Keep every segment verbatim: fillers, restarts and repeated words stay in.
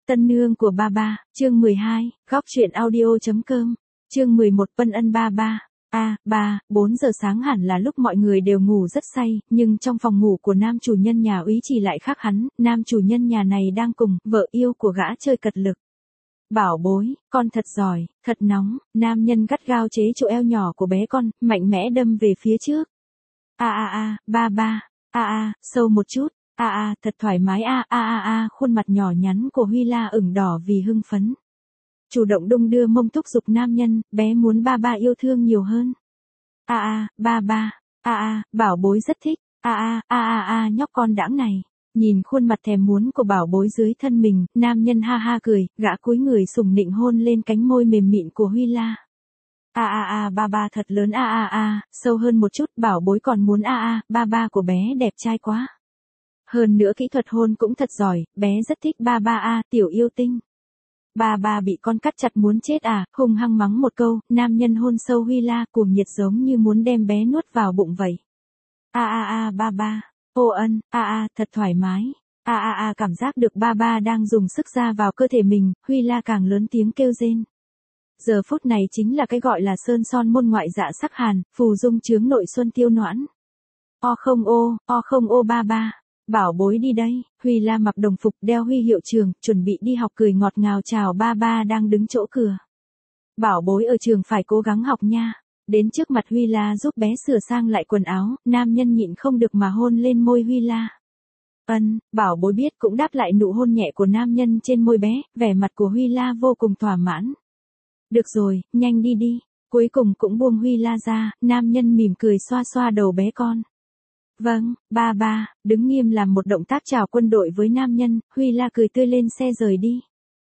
Tân nương của ba ba, chương mười hai, góc truyện audio.com, chương mười một Vân Ân ba ba. A, ba, bốn giờ sáng hẳn là lúc mọi người đều ngủ rất say, nhưng trong phòng ngủ của nam chủ nhân nhà Úy Trì lại khác hắn, nam chủ nhân nhà này đang cùng vợ yêu của gã chơi cật lực. Bảo bối, con thật giỏi, thật nóng, nam nhân gắt gao chế chỗ eo nhỏ của bé con, mạnh mẽ đâm về phía trước. A a a, ba ba, a a, sâu một chút. A a, thật thoải mái a a a a, khuôn mặt nhỏ nhắn của Huy La ửng đỏ vì hưng phấn. Chủ động đung đưa mông thúc giục nam nhân, bé muốn ba ba yêu thương nhiều hơn. A a, ba ba, a a, bảo bối rất thích. A a, a a a, nhóc con đãng này. Nhìn khuôn mặt thèm muốn của bảo bối dưới thân mình, nam nhân ha ha cười, gã cúi người sủng nịnh hôn lên cánh môi mềm mịn của Huy La. A a a, ba ba thật lớn a a a, sâu hơn một chút, bảo bối còn muốn a a, ba ba của bé đẹp trai quá. Hơn nữa kỹ thuật hôn cũng thật giỏi, bé rất thích ba ba a, tiểu yêu tinh. Ba ba bị con cắt chặt muốn chết à, hung hăng mắng một câu, nam nhân hôn sâu Huy La, cuồng nhiệt giống như muốn đem bé nuốt vào bụng vậy. A a a, ba ba, ô ân, a a, thật thoải mái. A a a, cảm giác được ba ba đang dùng sức ra vào cơ thể mình, Huy La càng lớn tiếng kêu rên. Giờ phút này chính là cái gọi là sơn son môn ngoại dạ sắc hàn, phù dung chướng nội xuân tiêu noãn. O không ô, o không ô ba ba. Bảo bối đi đây, Huy La mặc đồng phục đeo huy hiệu trường, chuẩn bị đi học cười ngọt ngào chào ba ba đang đứng chỗ cửa. Bảo bối ở trường phải cố gắng học nha. Đến trước mặt Huy La giúp bé sửa sang lại quần áo, nam nhân nhịn không được mà hôn lên môi Huy La. Ân, bảo bối biết cũng đáp lại nụ hôn nhẹ của nam nhân trên môi bé, vẻ mặt của Huy La vô cùng thỏa mãn. Được rồi, nhanh đi đi. Cuối cùng cũng buông Huy La ra, nam nhân mỉm cười xoa xoa đầu bé con. Vâng, ba ba, đứng nghiêm làm một động tác chào quân đội với nam nhân, Huy La cười tươi lên xe rời đi.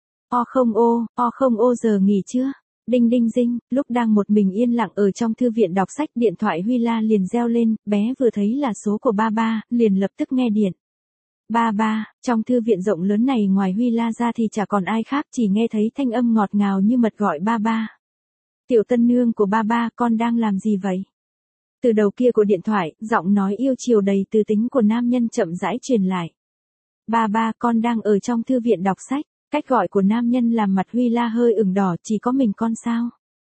O không ô, o không ô giờ nghỉ chưa? Đinh đinh dinh, lúc đang một mình yên lặng ở trong thư viện đọc sách, điện thoại Huy La liền reo lên, bé vừa thấy là số của ba ba, liền lập tức nghe điện. Ba ba, trong thư viện rộng lớn này ngoài Huy La ra thì chả còn ai khác, chỉ nghe thấy thanh âm ngọt ngào như mật gọi ba ba. Tiểu tân nương của ba ba, con đang làm gì vậy? Từ đầu kia của điện thoại, giọng nói yêu chiều đầy từ tính của nam nhân chậm rãi truyền lại. Ba ba, con đang ở trong thư viện đọc sách. Cách gọi của nam nhân làm mặt Huy La hơi ửng đỏ, chỉ có mình con sao?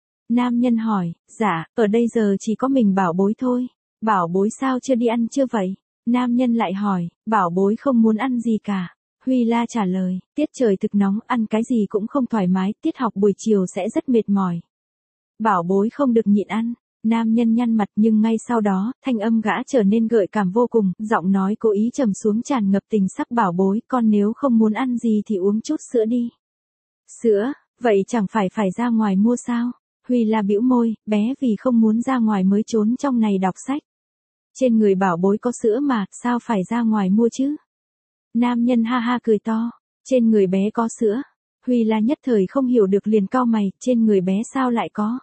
Nam nhân hỏi, dạ, ở đây giờ chỉ có mình bảo bối thôi. Bảo bối sao chưa đi ăn chưa vậy? Nam nhân lại hỏi, bảo bối không muốn ăn gì cả. Huy La trả lời, tiết trời thực nóng, ăn cái gì cũng không thoải mái, tiết học buổi chiều sẽ rất mệt mỏi. Bảo bối không được nhịn ăn. Nam nhân nhăn mặt nhưng ngay sau đó, thanh âm gã trở nên gợi cảm vô cùng, giọng nói cố ý trầm xuống tràn ngập tình sắc bảo bối, con nếu không muốn ăn gì thì uống chút sữa đi. Sữa, vậy chẳng phải phải ra ngoài mua sao? Huy La bĩu môi, bé vì không muốn ra ngoài mới trốn trong này đọc sách. Trên người bảo bối có sữa mà, sao phải ra ngoài mua chứ? Nam nhân ha ha cười to, trên người bé có sữa. Huy La nhất thời không hiểu được liền cau mày, trên người bé sao lại có?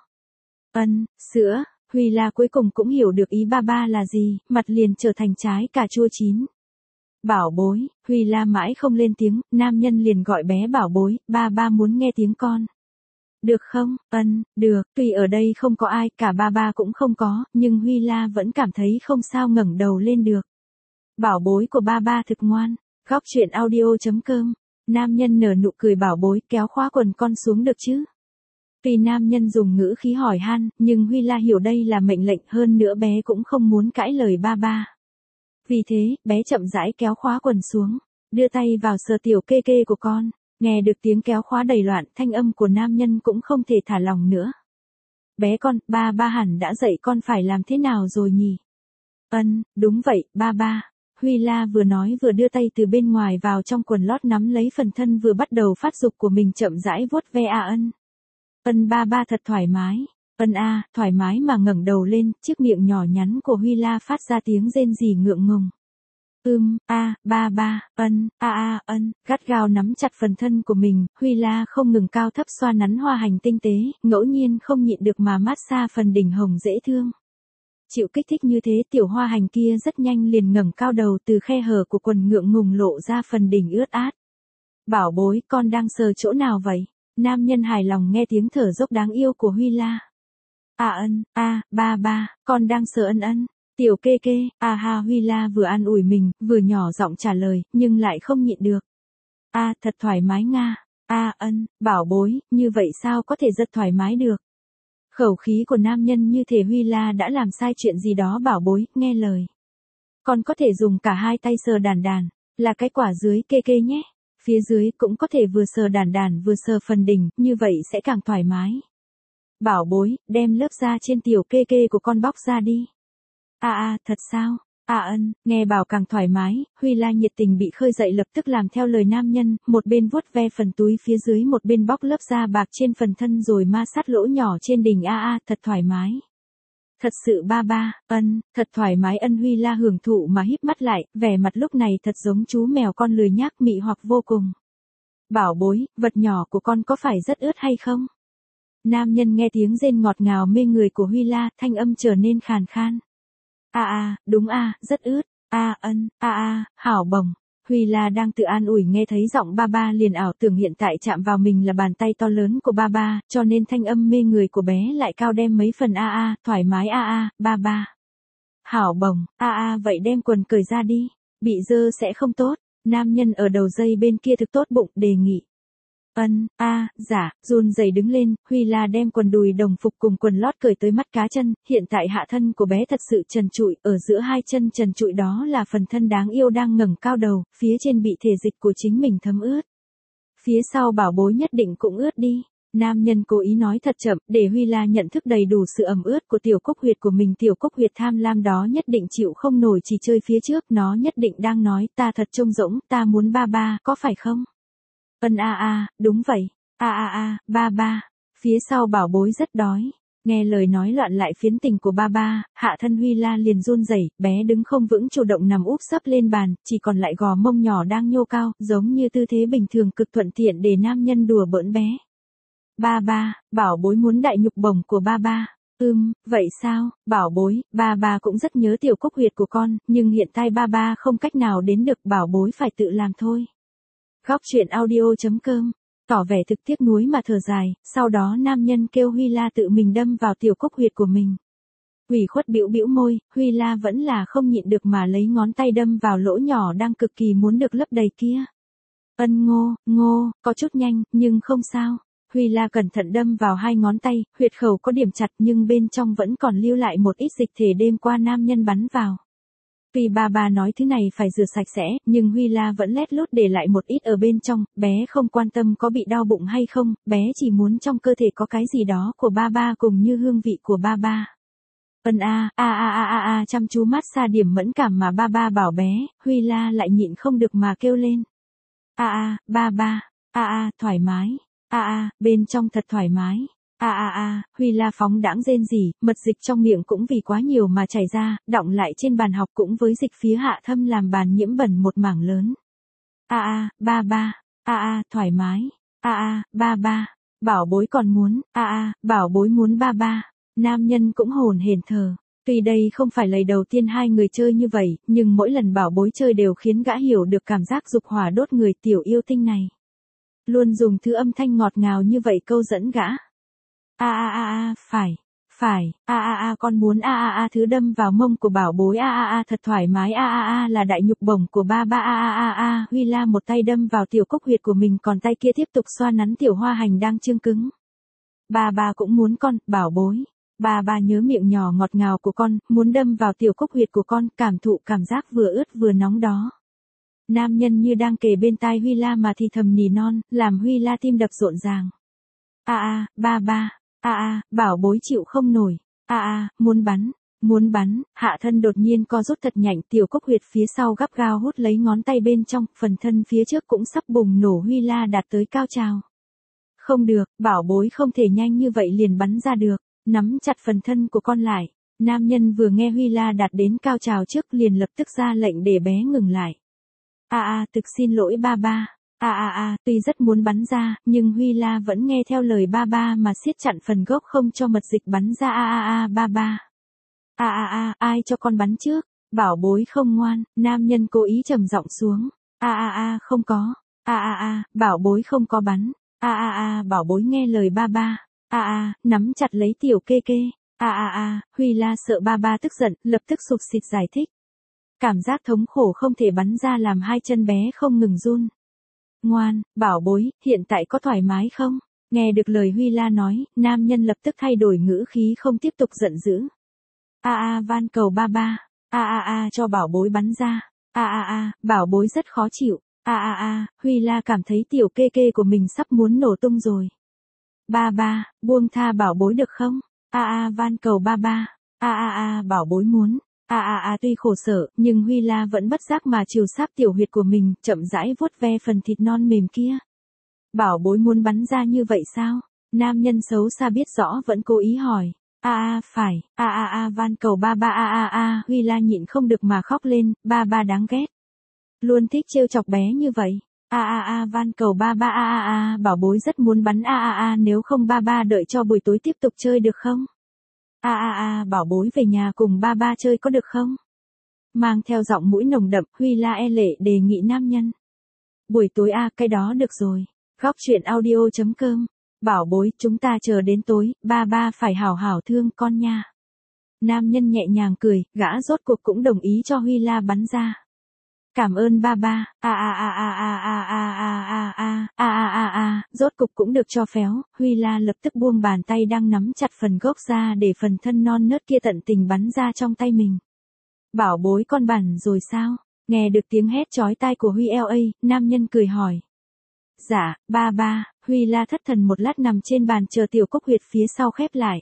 Ân, sữa. Huy La cuối cùng cũng hiểu được ý ba ba là gì, mặt liền trở thành trái cà chua chín. Bảo bối, Huy La mãi không lên tiếng, nam nhân liền gọi bé bảo bối, ba ba muốn nghe tiếng con. Được không? Ân, được, tuy ở đây không có ai, cả ba ba cũng không có, nhưng Huy La vẫn cảm thấy không sao ngẩng đầu lên được. Bảo bối của ba ba thực ngoan, góc truyện audio.com, nam nhân nở nụ cười bảo bối kéo khóa quần con xuống được chứ? Tuy nam nhân dùng ngữ khí hỏi han, nhưng Huy La hiểu đây là mệnh lệnh, hơn nữa bé cũng không muốn cãi lời ba ba. Vì thế, bé chậm rãi kéo khóa quần xuống, đưa tay vào sờ tiểu kê kê của con, nghe được tiếng kéo khóa đầy loạn, thanh âm của nam nhân cũng không thể thả lòng nữa. Bé con, ba ba hẳn đã dạy con phải làm thế nào rồi nhỉ? Ân, đúng vậy, ba ba. Huy La vừa nói vừa đưa tay từ bên ngoài vào trong quần lót nắm lấy phần thân vừa bắt đầu phát dục của mình chậm rãi vuốt ve a ân. Ân ba ba thật thoải mái. Ân a, thoải mái mà ngẩng đầu lên, chiếc miệng nhỏ nhắn của Huy La phát ra tiếng rên rỉ ngượng ngùng. Ưm, a, ba ba, ân, a a, ân, gắt gao nắm chặt phần thân của mình, Huy La không ngừng cao thấp xoa nắn hoa hành tinh tế, ngẫu nhiên không nhịn được mà mát xa phần đỉnh hồng dễ thương. Chịu kích thích như thế tiểu hoa hành kia rất nhanh liền ngẩng cao đầu từ khe hở của quần ngượng ngùng lộ ra phần đỉnh ướt át. Bảo bối, con đang sờ chỗ nào vậy? Nam nhân hài lòng nghe tiếng thở dốc đáng yêu của Huy La. À ân, a, ba ba, con đang sờ ân ân. Tiểu kê kê, à ha Huy La vừa an ủi mình, vừa nhỏ giọng trả lời, nhưng lại không nhịn được. A, thật thoải mái nga. A, ân, bảo bối, như vậy sao có thể rất thoải mái được. Khẩu khí của nam nhân như thể Huy La đã làm sai chuyện gì đó. Bảo bối, nghe lời. Con có thể dùng cả hai tay sờ đàn đàn, là cái quả dưới kê kê nhé. Phía dưới cũng có thể vừa sờ đàn đàn vừa sờ phần đỉnh, như vậy sẽ càng thoải mái. Bảo bối, đem lớp da trên tiểu kê kê của con bóc ra đi. A a, thật sao? A ân, nghe bảo càng thoải mái, Huy La nhiệt tình bị khơi dậy lập tức làm theo lời nam nhân, một bên vuốt ve phần túi phía dưới một bên bóc lớp da bạc trên phần thân rồi ma sát lỗ nhỏ trên đỉnh. A a, thật thoải mái. Thật sự ba ba, ân, thật thoải mái. Ân. Huy La hưởng thụ mà híp mắt lại, vẻ mặt lúc này thật giống chú mèo con lười nhác mị hoặc vô cùng. Bảo bối, vật nhỏ của con có phải rất ướt hay không? Nam nhân nghe tiếng rên ngọt ngào mê người của Huy La, thanh âm trở nên khàn khan. A a, đúng a, rất ướt. A ân, a a, hảo bồng. Huy La đang tự an ủi nghe thấy giọng ba ba liền ảo tưởng hiện tại chạm vào mình là bàn tay to lớn của ba ba, cho nên thanh âm mê người của bé lại cao đem mấy phần. A a, thoải mái. A a, ba ba. Hảo bồng. A a, vậy đem quần cởi ra đi, bị dơ sẽ không tốt. Nam nhân ở đầu dây bên kia thực tốt bụng đề nghị. Ân, a, à, dạ, run rẩy đứng lên, Huy La đem quần đùi đồng phục cùng quần lót cởi tới mắt cá chân, hiện tại hạ thân của bé thật sự trần trụi, ở giữa hai chân trần trụi đó là phần thân đáng yêu đang ngẩng cao đầu, phía trên bị thể dịch của chính mình thấm ướt. Phía sau bảo bối nhất định cũng ướt đi. Nam nhân cố ý nói thật chậm, để Huy La nhận thức đầy đủ sự ẩm ướt của tiểu cốc huyệt của mình. Tiểu cốc huyệt tham lam đó nhất định chịu không nổi chỉ chơi phía trước, nó nhất định đang nói, ta thật trông rỗng, ta muốn ba ba, có phải không? Ân a a, đúng vậy. A a a, ba ba. Phía sau bảo bối rất đói. Nghe lời nói loạn lại phiến tình của ba ba, hạ thân Huy La liền run rẩy, bé đứng không vững chủ động nằm úp sấp lên bàn, chỉ còn lại gò mông nhỏ đang nhô cao, giống như tư thế bình thường cực thuận tiện để nam nhân đùa bỡn bé. Ba ba, bảo bối muốn đại nhục bổng của ba ba. Ừm, vậy sao, bảo bối, ba ba cũng rất nhớ tiểu cốc huyệt của con, nhưng hiện tại ba ba không cách nào đến được, bảo bối phải tự làm thôi. Góc truyện audio.com, tỏ vẻ thực tiếc nuối mà thở dài, sau đó nam nhân kêu Huy La tự mình đâm vào tiểu cốc huyệt của mình. Ủy khuất bĩu bĩu môi, Huy La vẫn là không nhịn được mà lấy ngón tay đâm vào lỗ nhỏ đang cực kỳ muốn được lấp đầy kia. Ân ngô, ngô, có chút nhanh, nhưng không sao. Huy La cẩn thận đâm vào hai ngón tay, huyệt khẩu có điểm chặt nhưng bên trong vẫn còn lưu lại một ít dịch thể đêm qua nam nhân bắn vào. Tuy ba ba nói thứ này phải rửa sạch sẽ, nhưng Huy La vẫn lét lút để lại một ít ở bên trong, bé không quan tâm có bị đau bụng hay không, bé chỉ muốn trong cơ thể có cái gì đó của ba ba cùng như hương vị của ba ba. Ân a, a a a a a chăm chú mát xa điểm mẫn cảm mà ba ba bảo bé, Huy La lại nhịn không được mà kêu lên. A a, ba ba, a a, thoải mái, a a, bên trong thật thoải mái. A a a, Huy La phóng đãng rên rỉ, mật dịch trong miệng cũng vì quá nhiều mà chảy ra, đọng lại trên bàn học cũng với dịch phía hạ thâm làm bàn nhiễm bẩn một mảng lớn. A a, ba ba, a a, thoải mái. A a, ba ba, bảo bối còn muốn, a a, bảo bối muốn ba ba. Nam nhân cũng hồn hển thờ. Tuy đây không phải lần đầu tiên hai người chơi như vậy, nhưng mỗi lần bảo bối chơi đều khiến gã hiểu được cảm giác dục hỏa đốt người tiểu yêu tinh này. Luôn dùng thứ âm thanh ngọt ngào như vậy câu dẫn gã. A a a a, phải, phải, a a a con muốn a a a thứ đâm vào mông của bảo bối. A a a thật thoải mái. A a a là đại nhục bổng của ba ba. A a a a, Huy La một tay đâm vào tiểu cốc huyệt của mình còn tay kia tiếp tục xoa nắn tiểu hoa hành đang chương cứng. Ba ba cũng muốn con, bảo bối. Ba ba nhớ miệng nhỏ ngọt ngào của con, muốn đâm vào tiểu cốc huyệt của con, cảm thụ cảm giác vừa ướt vừa nóng đó. Nam nhân như đang kề bên tai Huy La mà thì thầm nỉ non, làm Huy La tim đập rộn ràng. A a, ba ba. A a, bảo bối chịu không nổi. A a, muốn bắn, muốn bắn, hạ thân đột nhiên co rút thật nhạnh, tiểu cốc huyệt phía sau gắt gao hút lấy ngón tay bên trong, phần thân phía trước cũng sắp bùng nổ. Huy La đạt tới cao trào. Không được, bảo bối không thể nhanh như vậy liền bắn ra được, nắm chặt phần thân của con lại. Nam nhân vừa nghe Huy La đạt đến cao trào trước liền lập tức ra lệnh để bé ngừng lại. A a, thực xin lỗi ba ba. A a a, tuy rất muốn bắn ra, nhưng Huy La vẫn nghe theo lời ba ba mà siết chặt phần gốc không cho mật dịch bắn ra. A a a, ba ba. A a a, ai cho con bắn trước? Bảo bối không ngoan, nam nhân cố ý trầm giọng xuống. A a a, không có. A a a, bảo bối không có bắn. A a a, bảo bối nghe lời ba ba. A a, nắm chặt lấy tiểu kê kê. A a a, Huy La sợ ba ba tức giận, lập tức sụp xịt giải thích. Cảm giác thống khổ không thể bắn ra làm hai chân bé không ngừng run. Ngoan, bảo bối, hiện tại có thoải mái không? Nghe được lời Huy La nói, nam nhân lập tức thay đổi ngữ khí không tiếp tục giận dữ. A a van cầu ba ba. A a a cho bảo bối bắn ra. A a a, bảo bối rất khó chịu. A a a, Huy La cảm thấy tiểu kê kê của mình sắp muốn nổ tung rồi. Ba ba, buông tha bảo bối được không? A a van cầu ba ba. A a a bảo bối muốn. A a a tuy khổ sở, nhưng Huy La vẫn bất giác mà chiều sáp tiểu huyệt của mình, chậm rãi vuốt ve phần thịt non mềm kia. Bảo bối muốn bắn ra như vậy sao? Nam nhân xấu xa biết rõ vẫn cố ý hỏi. A a phải, a a a van cầu ba ba a a a, Huy La nhịn không được mà khóc lên, ba ba đáng ghét. Luôn thích trêu chọc bé như vậy. A a a van cầu ba ba a a a, bảo bối rất muốn bắn a a a, nếu không ba ba đợi cho buổi tối tiếp tục chơi được không? A a a, bảo bối về nhà cùng ba ba chơi có được không? Mang theo giọng mũi nồng đậm, Huy La e lệ đề nghị nam nhân. Buổi tối a, cái đó được rồi. Góc truyện audio chấm com. Bảo bối, chúng ta chờ đến tối, ba ba phải hảo hảo thương con nha. Nam nhân nhẹ nhàng cười, gã rốt cuộc cũng đồng ý cho Huy La bắn ra. Cảm ơn ba ba. A a a a a a a a a a a a a, rốt cục cũng được cho phép. Huy La lập tức buông bàn tay đang nắm chặt phần gốc ra để phần thân non nớt kia tận tình bắn ra trong tay mình. Bảo bối con bắn rồi sao? Nghe được tiếng hét chói tai của Huy La, nam nhân cười hỏi. Dạ, ba ba. Huy La thất thần một lát nằm trên bàn chờ tiểu cốc huyệt phía sau khép lại.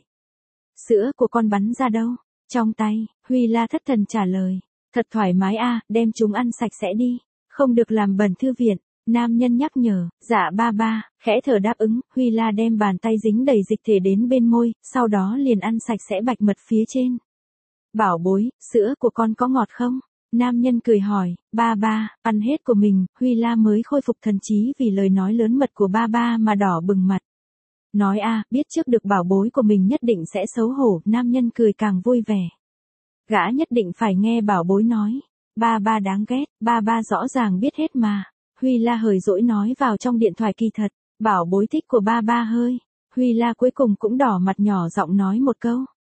Sữa của con bắn ra đâu? Trong tay. Huy La thất thần trả lời. Thật thoải mái a, à, đem chúng ăn sạch sẽ đi. Không được làm bẩn thư viện. Nam nhân nhắc nhở. Dạ ba ba. Khẽ thở đáp ứng. Huy La đem bàn tay dính đầy dịch thể đến bên môi, sau đó liền ăn sạch sẽ bạch mật phía trên. Bảo bối, sữa của con có ngọt không? Nam nhân cười hỏi. Ba ba, ăn hết của mình. Huy La mới khôi phục thần trí vì lời nói lớn mật của ba ba mà đỏ bừng mặt. Nói a, à, biết trước được bảo bối của mình nhất định sẽ xấu hổ. Nam nhân cười càng vui vẻ. Gã nhất định phải nghe bảo bối nói. Ba ba đáng ghét, ba ba rõ ràng biết hết mà. Huy La hời dỗi nói vào trong điện thoại kỳ thật. Bảo bối thích của ba ba hơi. Huy La cuối cùng cũng đỏ mặt nhỏ giọng nói một câu.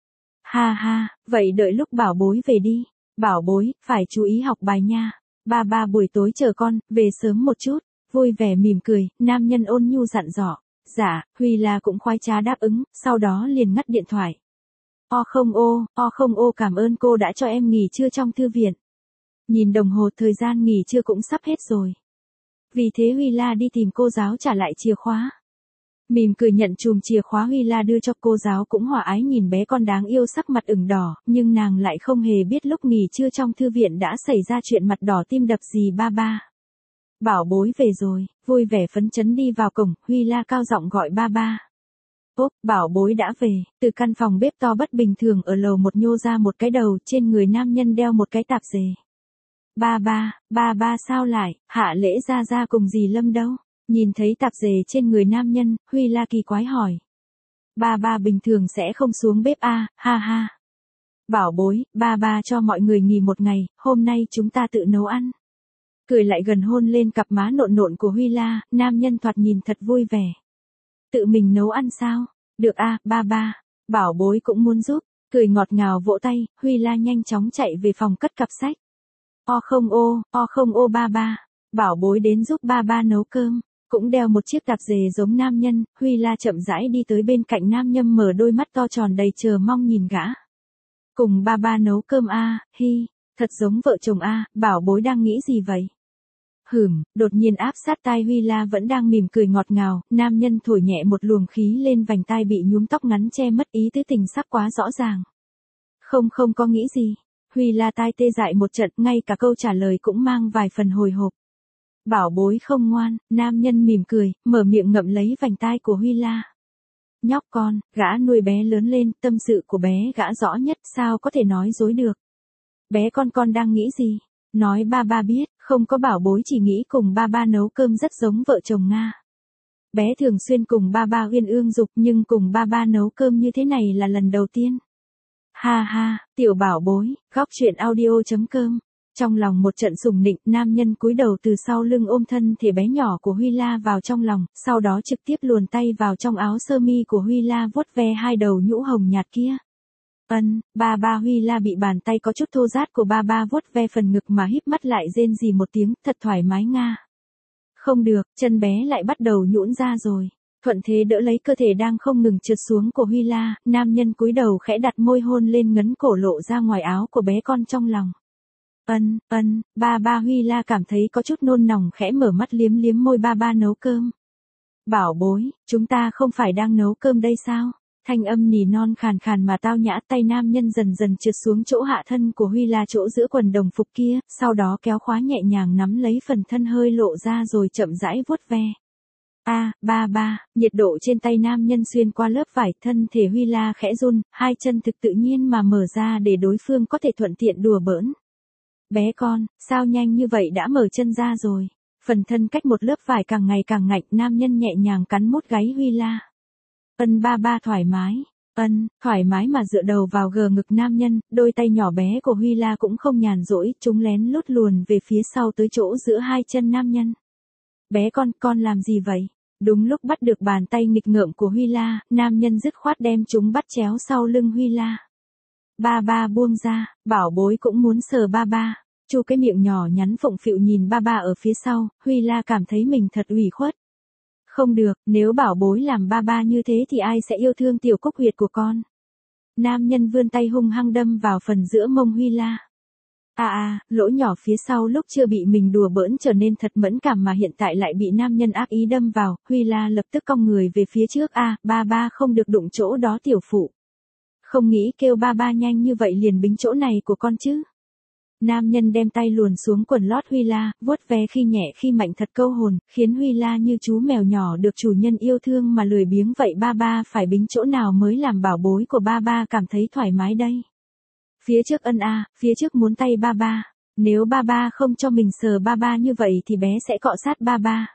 Ha ha, vậy đợi lúc bảo bối về đi. Bảo bối, phải chú ý học bài nha. Ba ba buổi tối chờ con, về sớm một chút. Vui vẻ mỉm cười, nam nhân ôn nhu dặn dò. Dạ, Huy La cũng khoái trá đáp ứng, sau đó liền ngắt điện thoại. O không ô, o không ô cảm ơn cô đã cho em nghỉ trưa trong thư viện. Nhìn đồng hồ thời gian nghỉ trưa cũng sắp hết rồi. Vì thế Huy La đi tìm cô giáo trả lại chìa khóa. Mỉm cười nhận chùm chìa khóa Huy La đưa cho cô giáo cũng hòa ái nhìn bé con đáng yêu sắc mặt ửng đỏ, nhưng nàng lại không hề biết lúc nghỉ trưa trong thư viện đã xảy ra chuyện mặt đỏ tim đập gì ba ba. Bảo bối về rồi, vui vẻ phấn chấn đi vào cổng, Huy La cao giọng gọi ba ba. Ốp, bảo bối đã về, từ căn phòng bếp to bất bình thường ở lầu một nhô ra một cái đầu, trên người nam nhân đeo một cái tạp dề. Ba ba, ba ba sao lại, Hạ Lễ ra ra cùng dì Lâm đâu? Nhìn thấy tạp dề trên người nam nhân, Huy La kỳ quái hỏi. Ba ba bình thường sẽ không xuống bếp a, à, ha ha. Bảo bối, ba ba cho mọi người nghỉ một ngày, hôm nay chúng ta tự nấu ăn. Cười lại gần hôn lên cặp má nộn nộn của Huy La, nam nhân thoạt nhìn thật vui vẻ. Tự mình nấu ăn sao? Được a, à, ba ba. Bảo bối cũng muốn giúp. Cười ngọt ngào vỗ tay, Huy La nhanh chóng chạy về phòng cất cặp sách. O không ô, o không ô ba ba. Bảo bối đến giúp ba ba nấu cơm. Cũng đeo một chiếc tạp dề giống nam nhân, Huy La chậm rãi đi tới bên cạnh nam nhân mở đôi mắt to tròn đầy chờ mong nhìn gã. Cùng ba ba nấu cơm a, à, hi, thật giống vợ chồng a, à, bảo bối đang nghĩ gì vậy? Hửm, đột nhiên áp sát tai Huy La vẫn đang mỉm cười ngọt ngào, nam nhân thổi nhẹ một luồng khí lên vành tai bị nhuốm tóc ngắn che mất ý tứ tình sắp quá rõ ràng. Không không có nghĩ gì. Huy La tai tê dại một trận, ngay cả câu trả lời cũng mang vài phần hồi hộp. Bảo bối không ngoan, nam nhân mỉm cười, mở miệng ngậm lấy vành tai của Huy La. Nhóc con, gã nuôi bé lớn lên, tâm sự của bé gã rõ nhất, sao có thể nói dối được. Bé con con đang nghĩ gì? Nói ba ba biết, không có bảo bối chỉ nghĩ cùng ba ba nấu cơm rất giống vợ chồng Nga. Bé thường xuyên cùng ba ba uyên ương dục nhưng cùng ba ba nấu cơm như thế này là lần đầu tiên. Ha ha, tiểu bảo bối, góc truyện audio chấm com. Trong lòng một trận sùng nịnh, nam nhân cúi đầu từ sau lưng ôm thân thể bé nhỏ của Huy La vào trong lòng, sau đó trực tiếp luồn tay vào trong áo sơ mi của Huy La vuốt ve hai đầu nhũ hồng nhạt kia. Ân, ba ba Huy La bị bàn tay có chút thô rát của ba ba vuốt ve phần ngực mà híp mắt lại rên rỉ một tiếng, thật thoải mái Nga. Không được, chân bé lại bắt đầu nhũn ra rồi. Thuận thế đỡ lấy cơ thể đang không ngừng trượt xuống của Huy La, nam nhân cúi đầu khẽ đặt môi hôn lên ngấn cổ lộ ra ngoài áo của bé con trong lòng. Ân, ân, ba ba Huy La cảm thấy có chút nôn nóng khẽ mở mắt liếm liếm môi ba ba nấu cơm. Bảo bối, chúng ta không phải đang nấu cơm đây sao? Thanh âm nỉ non khàn khàn mà tao nhã, tay nam nhân dần dần trượt xuống chỗ hạ thân của Huy La chỗ giữa quần đồng phục kia, sau đó kéo khóa nhẹ nhàng nắm lấy phần thân hơi lộ ra rồi chậm rãi vuốt ve. A, à, ba ba, nhiệt độ trên tay nam nhân xuyên qua lớp vải, thân thể Huy La khẽ run, hai chân thực tự nhiên mà mở ra để đối phương có thể thuận tiện đùa bỡn. Bé con, sao nhanh như vậy đã mở chân ra rồi? Phần thân cách một lớp vải càng ngày càng ngạnh, nam nhân nhẹ nhàng cắn mút gáy Huy La. Ân ba ba thoải mái, ân, thoải mái mà dựa đầu vào gờ ngực nam nhân, đôi tay nhỏ bé của Huy La cũng không nhàn rỗi, chúng lén lút luồn về phía sau tới chỗ giữa hai chân nam nhân. Bé con, con làm gì vậy? Đúng lúc bắt được bàn tay nghịch ngợm của Huy La, nam nhân dứt khoát đem chúng bắt chéo sau lưng Huy La. Ba ba buông ra, bảo bối cũng muốn sờ ba ba. Chu cái miệng nhỏ nhắn phụng phịu nhìn ba ba ở phía sau, Huy La cảm thấy mình thật ủy khuất. Không được, nếu bảo bối làm ba ba như thế thì ai sẽ yêu thương tiểu cúc huyệt của con. Nam nhân vươn tay hung hăng đâm vào phần giữa mông Huy La. À à, lỗ nhỏ phía sau lúc chưa bị mình đùa bỡn trở nên thật mẫn cảm mà hiện tại lại bị nam nhân ác ý đâm vào, Huy La lập tức cong người về phía trước. A, à, ba ba không được đụng chỗ đó tiểu phụ. Không nghĩ kêu ba ba nhanh như vậy liền bính chỗ này của con chứ. Nam nhân đem tay luồn xuống quần lót Huy La, vuốt ve khi nhẹ khi mạnh thật câu hồn, khiến Huy La như chú mèo nhỏ được chủ nhân yêu thương mà lười biếng vậy. Ba ba phải bính chỗ nào mới làm bảo bối của ba ba cảm thấy thoải mái đây? Phía trước ân a, à, phía trước muốn tay ba ba. Nếu ba ba không cho mình sờ ba ba như vậy thì bé sẽ cọ sát ba ba.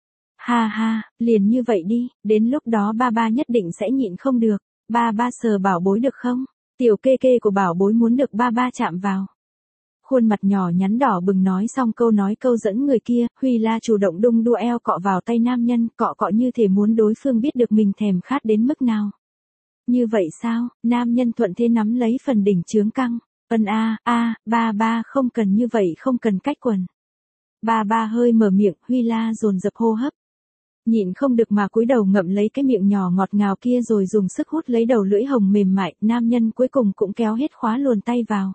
Ha ha, liền như vậy đi, đến lúc đó ba ba nhất định sẽ nhịn không được. Ba ba sờ bảo bối được không? Tiểu kê kê của bảo bối muốn được ba ba chạm vào. Khuôn mặt nhỏ nhắn đỏ bừng nói xong câu nói câu dẫn người kia, Huy La chủ động đung đua eo cọ vào tay nam nhân, cọ cọ như thể muốn đối phương biết được mình thèm khát đến mức nào. Như vậy sao? Nam nhân thuận thế nắm lấy phần đỉnh chướng căng. Ân a, a, ba ba không cần như vậy, không cần cách quần. Ba ba hơi mở miệng, Huy La dồn dập hô hấp. Nhịn không được mà cúi đầu ngậm lấy cái miệng nhỏ ngọt ngào kia rồi dùng sức hút lấy đầu lưỡi hồng mềm mại, nam nhân cuối cùng cũng kéo hết khóa luồn tay vào.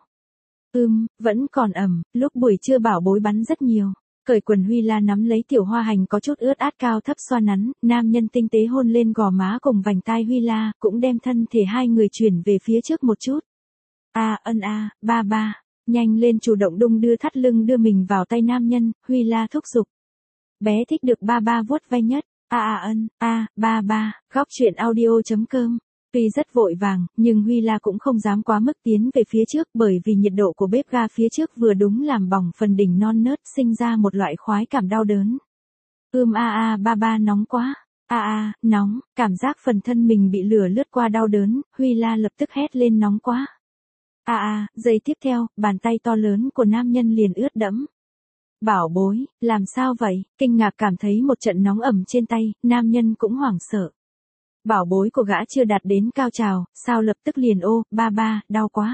Ưm, vẫn còn ẩm, lúc buổi trưa bảo bối bắn rất nhiều. Cởi quần Huy La nắm lấy tiểu hoa hành có chút ướt át cao thấp xoa nắn, nam nhân tinh tế hôn lên gò má cùng vành tai Huy La, cũng đem thân thể hai người chuyển về phía trước một chút. A, à, ân a, à, ba ba, nhanh lên chủ động đung đưa thắt lưng đưa mình vào tay nam nhân, Huy La thúc giục. Bé thích được ba ba vuốt vai nhất. A a ân, a, ba ba, góc truyện audio chấm com. Tuy rất vội vàng, nhưng Huy La cũng không dám quá mức tiến về phía trước bởi vì nhiệt độ của bếp ga phía trước vừa đúng làm bỏng phần đỉnh non nớt, sinh ra một loại khoái cảm đau đớn. Ưm a a ba ba nóng quá. A a, nóng, cảm giác phần thân mình bị lửa lướt qua đau đớn, Huy La lập tức hét lên nóng quá. A a, giây tiếp theo, bàn tay to lớn của nam nhân liền ướt đẫm. Bảo bối, làm sao vậy? Kinh ngạc cảm thấy một trận nóng ẩm trên tay, nam nhân cũng hoảng sợ. Bảo bối của gã chưa đạt đến cao trào, sao lập tức liền ô, ba ba, đau quá.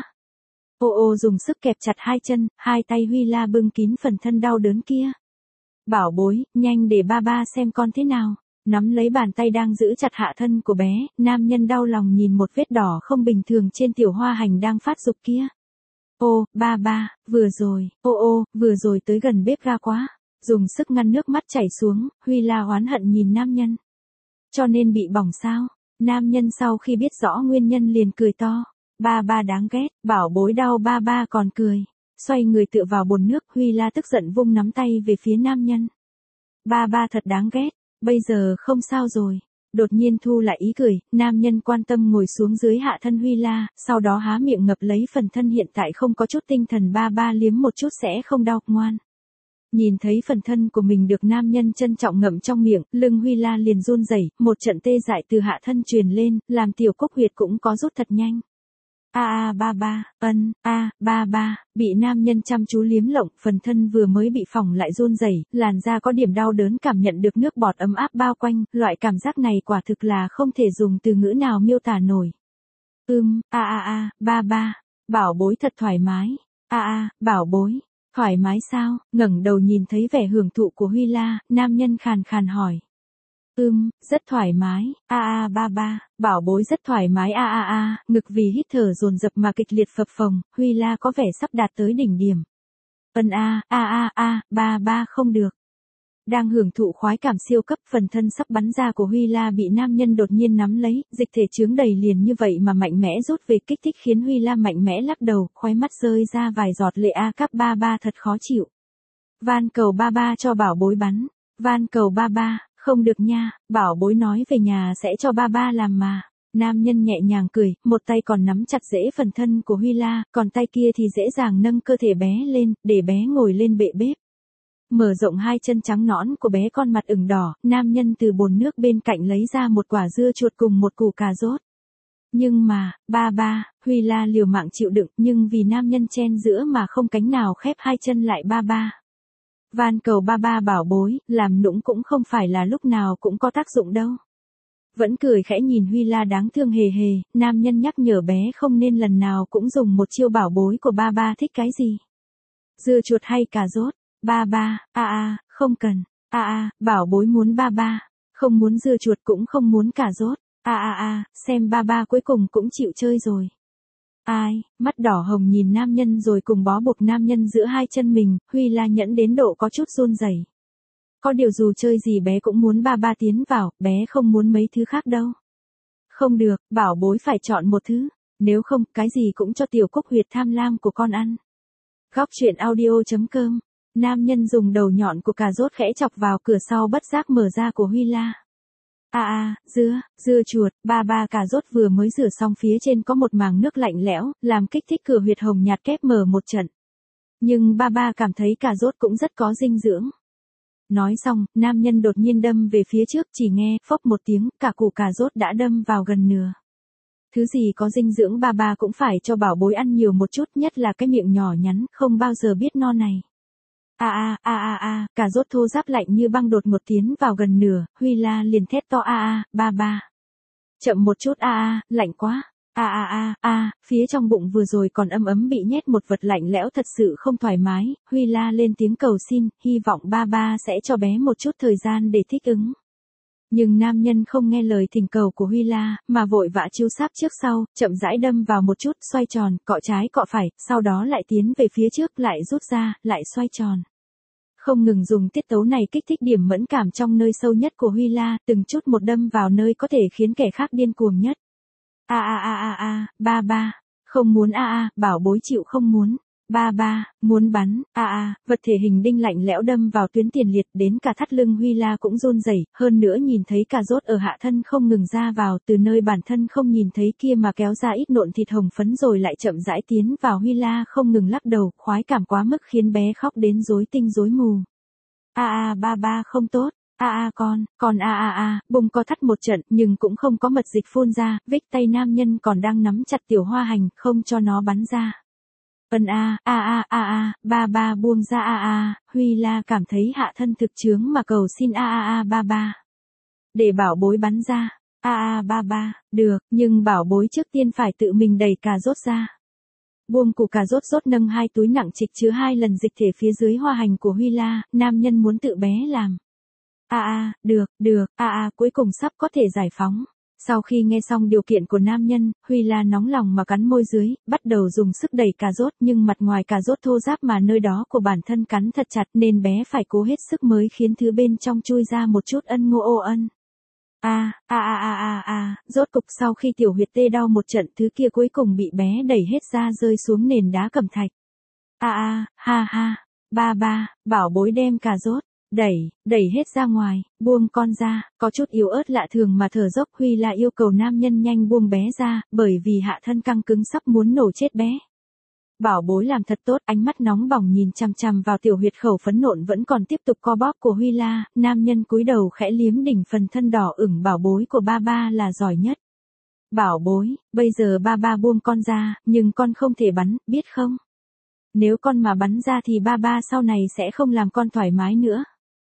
Ô ô dùng sức kẹp chặt hai chân, hai tay Huy La bưng kín phần thân đau đớn kia. Bảo bối, nhanh để ba ba xem con thế nào. Nắm lấy bàn tay đang giữ chặt hạ thân của bé, nam nhân đau lòng nhìn một vết đỏ không bình thường trên tiểu hoa hành đang phát dục kia. Ô, ba ba, vừa rồi, ô ô, vừa rồi tới gần bếp ga quá. Dùng sức ngăn nước mắt chảy xuống, Huy La oán hận nhìn nam nhân. Cho nên bị bỏng sao? Nam nhân sau khi biết rõ nguyên nhân liền cười to. Ba ba đáng ghét, bảo bối đau ba ba còn cười. Xoay người tựa vào bồn nước, Huy La tức giận vung nắm tay về phía nam nhân. Ba ba thật đáng ghét, bây giờ không sao rồi. Đột nhiên thu lại ý cười, nam nhân quan tâm ngồi xuống dưới hạ thân Huy La, sau đó há miệng ngập lấy phần thân hiện tại không có chút tinh thần. Ba ba liếm một chút sẽ không đau, ngoan. Nhìn thấy phần thân của mình được nam nhân trân trọng ngậm trong miệng, lưng Huy La liền run rẩy, một trận tê dại từ hạ thân truyền lên, làm tiểu cúc huyệt cũng có rút thật nhanh. A a ba ba, ân, a, ba ba, bị nam nhân chăm chú liếm lộng, phần thân vừa mới bị phỏng lại run rẩy, làn da có điểm đau đớn cảm nhận được nước bọt ấm áp bao quanh, loại cảm giác này quả thực là không thể dùng từ ngữ nào miêu tả nổi. Ừm, a a a, ba ba, bảo bối thật thoải mái. A a, bảo bối. Thoải mái sao? Ngẩng đầu nhìn thấy vẻ hưởng thụ của Huy La, nam nhân khàn khàn hỏi. Ừm, rất thoải mái, a a ba ba, bảo bối rất thoải mái a a a, ngực vì hít thở dồn dập mà kịch liệt phập phồng, Huy La có vẻ sắp đạt tới đỉnh điểm. Ân a, a a a, ba ba không được. Đang hưởng thụ khoái cảm siêu cấp, phần thân sắp bắn ra của Huy La bị nam nhân đột nhiên nắm lấy, dịch thể chướng đầy liền như vậy mà mạnh mẽ rút về kích thích khiến Huy La mạnh mẽ lắc đầu, khóe mắt rơi ra vài giọt lệ a cắp ba ba thật khó chịu. Van cầu ba ba cho bảo bối bắn, van cầu ba ba, không được nha, bảo bối nói về nhà sẽ cho ba ba làm mà. Nam nhân nhẹ nhàng cười, một tay còn nắm chặt rễ phần thân của Huy La, còn tay kia thì dễ dàng nâng cơ thể bé lên, để bé ngồi lên bệ bếp. Mở rộng hai chân trắng nõn của bé con mặt ửng đỏ, nam nhân từ bồn nước bên cạnh lấy ra một quả dưa chuột cùng một củ cà rốt. Nhưng mà, ba ba, Huy La liều mạng chịu đựng, nhưng vì nam nhân chen giữa mà không cánh nào khép hai chân lại ba ba. Van cầu ba ba bảo bối, làm nũng cũng không phải là lúc nào cũng có tác dụng đâu. Vẫn cười khẽ nhìn Huy La đáng thương hề hề, nam nhân nhắc nhở bé không nên lần nào cũng dùng một chiêu bảo bối của ba ba thích cái gì. Dưa chuột hay cà rốt, ba ba, a a, không cần, a a, bảo bối muốn ba ba, không muốn dưa chuột cũng không muốn cà rốt, a a a, xem ba ba cuối cùng cũng chịu chơi rồi. Ai, mắt đỏ hồng nhìn nam nhân rồi cùng bó buộc nam nhân giữa hai chân mình, Huy La nhẫn đến độ có chút run rẩy. Có điều dù chơi gì bé cũng muốn ba ba tiến vào, bé không muốn mấy thứ khác đâu. Không được, bảo bối phải chọn một thứ, nếu không, cái gì cũng cho tiểu cúc huyệt tham lam của con ăn. Góc truyện audio chấm com. Nam nhân dùng đầu nhọn của cà rốt khẽ chọc vào cửa sau bất giác mở ra của Huy La. A a, dưa, dưa chuột, ba ba cà rốt vừa mới rửa xong phía trên có một màng nước lạnh lẽo, làm kích thích cửa huyệt hồng nhạt kép mở một trận. Nhưng ba ba cảm thấy cà rốt cũng rất có dinh dưỡng. Nói xong, nam nhân đột nhiên đâm về phía trước, chỉ nghe, phốc một tiếng, cả củ cà rốt đã đâm vào gần nửa. Thứ gì có dinh dưỡng ba ba cũng phải cho bảo bối ăn nhiều một chút, nhất là cái miệng nhỏ nhắn, không bao giờ biết no này. A a a a a, cà rốt thô ráp lạnh như băng đột ngột tiến vào gần nửa, Huy La liền thét to a a, ba ba. Chậm một chút a a, lạnh quá. A a a a, phía trong bụng vừa rồi còn ấm ấm bị nhét một vật lạnh lẽo thật sự không thoải mái, Huy La lên tiếng cầu xin, hy vọng ba ba sẽ cho bé một chút thời gian để thích ứng. Nhưng nam nhân không nghe lời thỉnh cầu của Huy La, mà vội vã chiêu sáp trước sau, chậm rãi đâm vào một chút, xoay tròn, cọ trái cọ phải, sau đó lại tiến về phía trước, lại rút ra, lại xoay tròn. Không ngừng dùng tiết tấu này kích thích điểm mẫn cảm trong nơi sâu nhất của Huy La, từng chút một đâm vào nơi có thể khiến kẻ khác điên cuồng nhất. A a a a a, ba ba, không muốn a a, bảo bối chịu không muốn. Ba ba, muốn bắn, a a, vật thể hình đinh lạnh lẽo đâm vào tuyến tiền liệt, đến cả thắt lưng Huy La cũng run rẩy, hơn nữa nhìn thấy cà rốt ở hạ thân không ngừng ra vào, từ nơi bản thân không nhìn thấy kia mà kéo ra ít nộn thịt hồng phấn rồi lại chậm rãi tiến vào, Huy La không ngừng lắc đầu, khoái cảm quá mức khiến bé khóc đến rối tinh rối mù. A a ba ba không tốt. A a con, con a a a, bùng co thắt một trận, nhưng cũng không có mật dịch phun ra, vích tay nam nhân còn đang nắm chặt tiểu hoa hành, không cho nó bắn ra. Ân a, a a a a, ba ba buông ra a a, Huy La cảm thấy hạ thân thực chướng mà cầu xin a a a ba ba. Để bảo bối bắn ra, a a ba ba, được, nhưng bảo bối trước tiên phải tự mình đẩy cà rốt ra. Buông củ cà rốt rốt nâng hai túi nặng trịch chứa hai lần dịch thể phía dưới hoa hành của Huy La, nam nhân muốn tự bé làm. A a, được, được, a a, cuối cùng sắp có thể giải phóng. Sau khi nghe xong điều kiện của nam nhân, Huy La nóng lòng mà cắn môi dưới, bắt đầu dùng sức đẩy cà rốt, nhưng mặt ngoài cà rốt thô ráp mà nơi đó của bản thân cắn thật chặt nên bé phải cố hết sức mới khiến thứ bên trong chui ra một chút ân ngô ô ân. A, a a a a a, rốt cục sau khi tiểu huyệt tê đau một trận, thứ kia cuối cùng bị bé đẩy hết ra rơi xuống nền đá cẩm thạch. A a, ha ha, ba ba, bảo bối đem cà rốt. Đẩy, đẩy hết ra ngoài, buông con ra, có chút yếu ớt lạ thường mà thở dốc, Huy La yêu cầu nam nhân nhanh buông bé ra, bởi vì hạ thân căng cứng sắp muốn nổ chết bé. Bảo bối làm thật tốt, ánh mắt nóng bỏng nhìn chằm chằm vào tiểu huyệt khẩu phấn nộn vẫn còn tiếp tục co bóp của Huy La, nam nhân cúi đầu khẽ liếm đỉnh phần thân đỏ ửng, bảo bối của ba ba là giỏi nhất. Bảo bối, bây giờ ba ba buông con ra, nhưng con không thể bắn, biết không? Nếu con mà bắn ra thì ba ba sau này sẽ không làm con thoải mái nữa.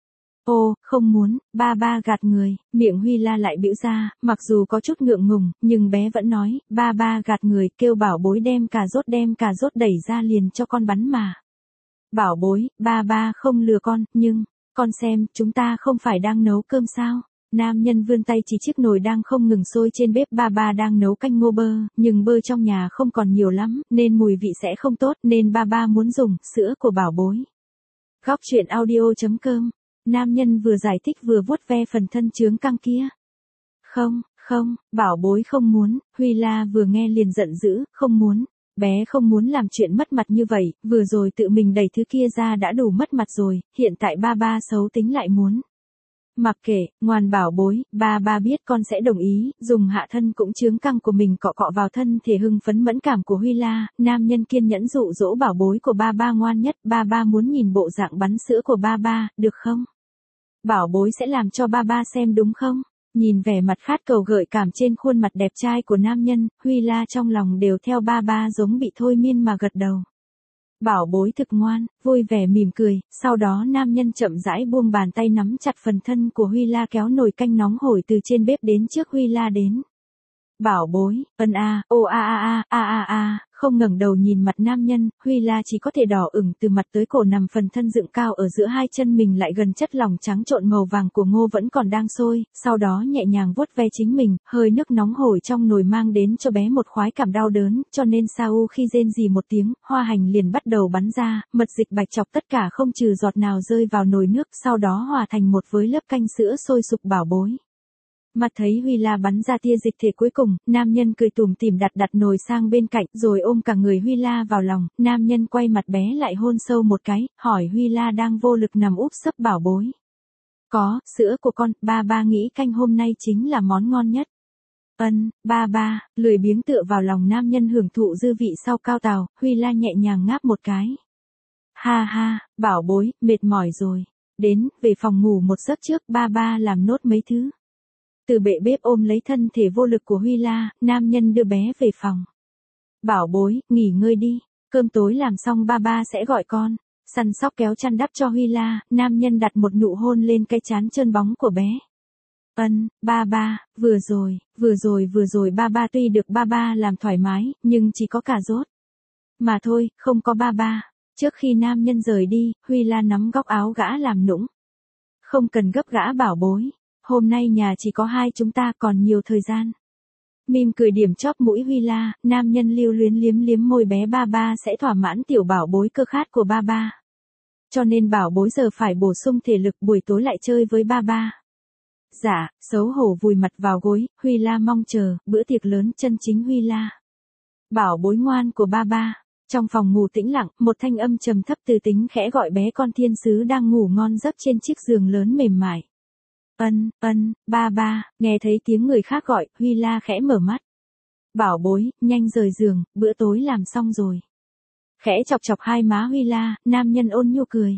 Ô, không muốn, ba ba gạt người, miệng Huy La lại bĩu ra, mặc dù có chút ngượng ngùng, nhưng bé vẫn nói, ba ba gạt người, kêu bảo bối đem cà rốt đem cà rốt đẩy ra liền cho con bắn mà. Bảo bối, ba ba không lừa con, nhưng, con xem, chúng ta không phải đang nấu cơm sao? Nam nhân vươn tay chỉ chiếc nồi đang không ngừng sôi trên bếp, ba ba đang nấu canh ngô bơ, nhưng bơ trong nhà không còn nhiều lắm, nên mùi vị sẽ không tốt, nên ba ba muốn dùng sữa của bảo bối. Góc truyện audio.com. Nam nhân vừa giải thích vừa vuốt ve phần thân chướng căng kia. Không, không, bảo bối không muốn, Huy La vừa nghe liền giận dữ, không muốn. Bé không muốn làm chuyện mất mặt như vậy, vừa rồi tự mình đẩy thứ kia ra đã đủ mất mặt rồi, hiện tại ba ba xấu tính lại muốn. Mặc kệ, ngoan bảo bối, ba ba biết con sẽ đồng ý, dùng hạ thân cũng chướng căng của mình cọ cọ vào thân thể hưng phấn mẫn cảm của Huy La, nam nhân kiên nhẫn dụ dỗ bảo bối của ba ba ngoan nhất, ba ba muốn nhìn bộ dạng bắn sữa của ba ba, được không? Bảo bối sẽ làm cho ba ba xem đúng không? Nhìn vẻ mặt khát cầu gợi cảm trên khuôn mặt đẹp trai của nam nhân, Huy La trong lòng đều theo ba ba giống bị thôi miên mà gật đầu. Bảo bối thực ngoan, vui vẻ mỉm cười, sau đó nam nhân chậm rãi buông bàn tay nắm chặt phần thân của Huy La kéo nồi canh nóng hổi từ trên bếp đến trước Huy La đến. Bảo bối, ân a, ô a a a, a a a, không ngẩng đầu nhìn mặt nam nhân, Huy La chỉ có thể đỏ ửng từ mặt tới cổ nằm phần thân dựng cao ở giữa hai chân mình lại gần chất lỏng trắng trộn màu vàng của ngô vẫn còn đang sôi, sau đó nhẹ nhàng vuốt ve chính mình, hơi nước nóng hổi trong nồi mang đến cho bé một khoái cảm đau đớn, cho nên Sao khi rên rỉ một tiếng, hoa hành liền bắt đầu bắn ra, mật dịch bạch chọc tất cả không trừ giọt nào rơi vào nồi nước, sau đó hòa thành một với lớp canh sữa sôi sục bảo bối. Mặt thấy Huy La bắn ra tia dịch thể cuối cùng, nam nhân cười tủm tỉm đặt đặt nồi sang bên cạnh rồi ôm cả người Huy La vào lòng, nam nhân quay mặt bé lại hôn sâu một cái, hỏi Huy La đang vô lực nằm úp sấp bảo bối. Có, sữa của con, ba ba nghĩ canh hôm nay chính là món ngon nhất. Ân, ba ba, lười biếng tựa vào lòng nam nhân hưởng thụ dư vị sau cao trào, Huy La nhẹ nhàng ngáp một cái. Ha ha, bảo bối, mệt mỏi rồi. Đến, về phòng ngủ một giấc trước, ba ba làm nốt mấy thứ. Từ bệ bếp ôm lấy thân thể vô lực của Huy La, nam nhân đưa bé về phòng. Bảo bối, nghỉ ngơi đi, cơm tối làm xong ba ba sẽ gọi con. Săn sóc kéo chăn đắp cho Huy La, nam nhân đặt một nụ hôn lên cái trán trơn bóng của bé. Ân, ba ba, vừa rồi, vừa rồi vừa rồi ba ba tuy được ba ba làm thoải mái, nhưng chỉ có cà rốt. Mà thôi, không có ba ba. Trước khi nam nhân rời đi, Huy La nắm góc áo gã làm nũng. Không cần gấp gã bảo bối. Hôm nay nhà chỉ có hai chúng ta còn nhiều thời gian. Mỉm cười điểm chóp mũi Huy La, nam nhân lưu luyến liếm liếm môi bé ba ba sẽ thỏa mãn tiểu bảo bối cơ khát của ba ba. Cho nên bảo bối giờ phải bổ sung thể lực buổi tối lại chơi với ba ba. Dạ, xấu hổ vùi mặt vào gối, Huy La mong chờ, bữa tiệc lớn chân chính Huy La. Bảo bối ngoan của ba ba. Trong phòng ngủ tĩnh lặng, một thanh âm trầm thấp từ tính khẽ gọi bé con thiên sứ đang ngủ ngon giấc trên chiếc giường lớn mềm mại. Ân, ân, ba ba, nghe thấy tiếng người khác gọi, Huy La khẽ mở mắt. Bảo bối, nhanh rời giường, bữa tối làm xong rồi. Khẽ chọc chọc hai má Huy La, nam nhân ôn nhu cười.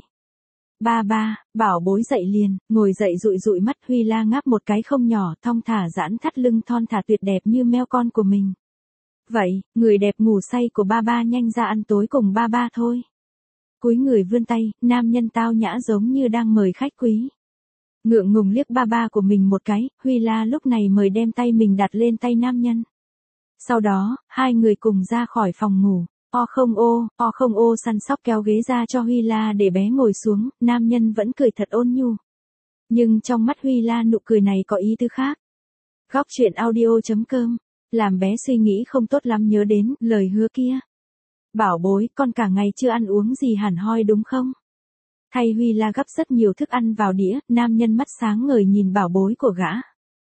Ba ba, bảo bối dậy liền, ngồi dậy dụi dụi mắt Huy La ngáp một cái không nhỏ, thong thả giãn thắt lưng thon thả tuyệt đẹp như meo con của mình. Vậy, người đẹp ngủ say của ba ba nhanh ra ăn tối cùng ba ba thôi. Cúi người vươn tay, nam nhân tao nhã giống như đang mời khách quý. Ngượng ngùng liếc ba ba của mình một cái, Huy La lúc này mời đem tay mình đặt lên tay nam nhân. Sau đó, hai người cùng ra khỏi phòng ngủ. O không ô, o không ô săn sóc kéo ghế ra cho Huy La để bé ngồi xuống, nam nhân vẫn cười thật ôn nhu. Nhưng trong mắt Huy La nụ cười này có ý tứ khác. Góc truyện audio.com, làm bé suy nghĩ không tốt lắm nhớ đến lời hứa kia. Bảo bối, con cả ngày chưa ăn uống gì hẳn hoi đúng không? Thay Huy La gấp rất nhiều thức ăn vào đĩa, nam nhân mắt sáng ngời nhìn bảo bối của gã.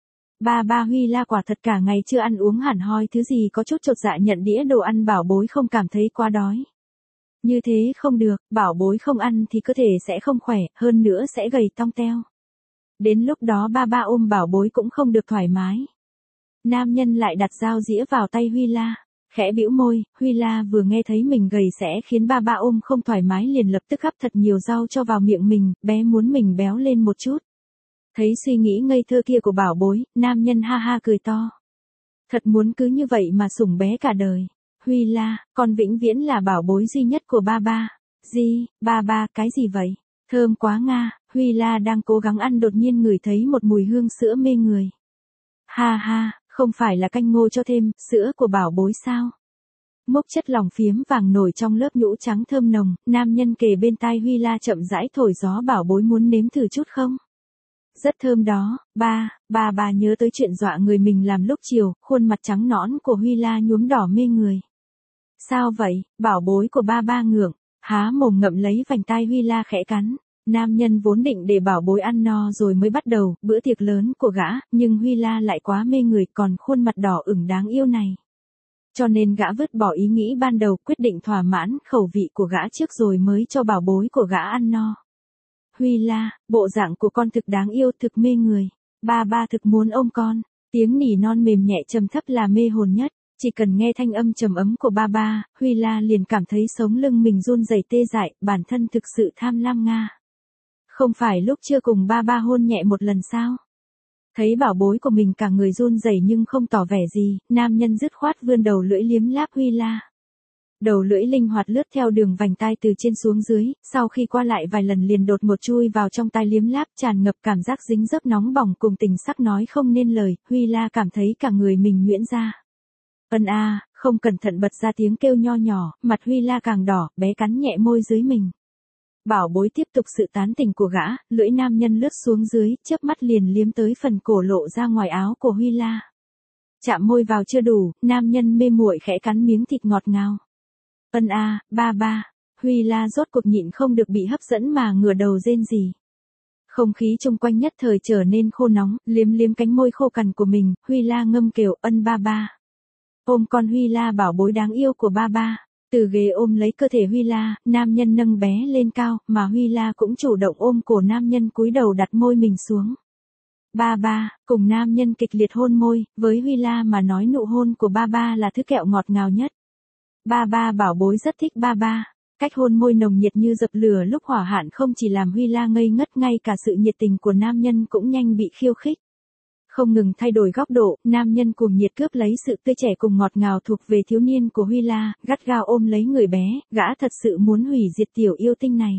Ba ba Huy La quả thật cả ngày chưa ăn uống hẳn hoi thứ gì có chút chột dạ nhận đĩa đồ ăn bảo bối không cảm thấy quá đói. Như thế không được, bảo bối không ăn thì cơ thể sẽ không khỏe, hơn nữa sẽ gầy tong teo. Đến lúc đó ba ba ôm bảo bối cũng không được thoải mái. Nam nhân lại đặt dao dĩa vào tay Huy La. Khẽ bĩu môi, Huy La vừa nghe thấy mình gầy sẽ khiến ba ba ôm không thoải mái liền lập tức gắp thật nhiều rau cho vào miệng mình, bé muốn mình béo lên một chút. Thấy suy nghĩ ngây thơ kia của bảo bối, nam nhân ha ha cười to. Thật muốn cứ như vậy mà sủng bé cả đời. Huy La, con vĩnh viễn là bảo bối duy nhất của ba ba. Gì, ba ba, cái gì vậy? Thơm quá nga, Huy La đang cố gắng ăn đột nhiên ngửi thấy một mùi hương sữa mê người. Ha ha, không phải là canh ngô cho thêm, sữa của bảo bối sao? Mốc chất lỏng phiếm vàng nổi trong lớp nhũ trắng thơm nồng, nam nhân kề bên tai Huy La chậm rãi thổi gió bảo bối muốn nếm thử chút không? Rất thơm đó, ba, ba bà nhớ tới chuyện dọa người mình làm lúc chiều, khuôn mặt trắng nõn của Huy La nhuốm đỏ mê người. Sao vậy, bảo bối của ba ba ngượng, há mồm ngậm lấy vành tai Huy La khẽ cắn. Nam nhân vốn định để bảo bối ăn no rồi mới bắt đầu, bữa tiệc lớn của gã, nhưng Huy La lại quá mê người còn khuôn mặt đỏ ửng đáng yêu này. Cho nên gã vứt bỏ ý nghĩ ban đầu, quyết định thỏa mãn khẩu vị của gã trước rồi mới cho bảo bối của gã ăn no. Huy La, bộ dạng của con thực đáng yêu, thực mê người. Ba ba thực muốn ôm con. Tiếng nỉ non mềm nhẹ trầm thấp là mê hồn nhất. Chỉ cần nghe thanh âm trầm ấm của ba ba, Huy La liền cảm thấy sống lưng mình run rẩy tê dại, bản thân thực sự tham lam nga. Không phải lúc chưa cùng ba ba hôn nhẹ một lần sao? Thấy bảo bối của mình cả người run rẩy nhưng không tỏ vẻ gì, nam nhân dứt khoát vươn đầu lưỡi liếm láp Huy La. Đầu lưỡi linh hoạt lướt theo đường vành tai từ trên xuống dưới, sau khi qua lại vài lần liền đột một chui vào trong tai liếm láp, tràn ngập cảm giác dính dấp nóng bỏng cùng tình sắc nói không nên lời, Huy La cảm thấy cả người mình nhuyễn ra. Ân a, không cẩn thận bật ra tiếng kêu nho nhỏ, mặt Huy La càng đỏ, bé cắn nhẹ môi dưới mình. Bảo bối tiếp tục sự tán tỉnh của gã, lưỡi nam nhân lướt xuống dưới, chớp mắt liền liếm tới phần cổ lộ ra ngoài áo của Huy La. Chạm môi vào chưa đủ, nam nhân mê muội khẽ cắn miếng thịt ngọt ngào. Ân a, ba ba, Huy La rốt cuộc nhịn không được bị hấp dẫn mà ngửa đầu rên rỉ. Không khí chung quanh nhất thời trở nên khô nóng, liếm liếm cánh môi khô cằn của mình, Huy La ngâm kêu ân ba ba. Ôm con Huy La bảo bối đáng yêu của ba ba. Từ ghế ôm lấy cơ thể Huy La, nam nhân nâng bé lên cao, mà Huy La cũng chủ động ôm cổ nam nhân cúi đầu đặt môi mình xuống. Ba ba, cùng nam nhân kịch liệt hôn môi, với Huy La mà nói nụ hôn của ba ba là thứ kẹo ngọt ngào nhất. Ba ba bảo bối rất thích ba ba. Cách hôn môi nồng nhiệt như dập lửa lúc hỏa hạn không chỉ làm Huy La ngây ngất, ngay cả sự nhiệt tình của nam nhân cũng nhanh bị khiêu khích. Không ngừng thay đổi góc độ, nam nhân cuồng nhiệt cướp lấy sự tươi trẻ cùng ngọt ngào thuộc về thiếu niên của Huy La, gắt gao ôm lấy người bé, gã thật sự muốn hủy diệt tiểu yêu tinh này.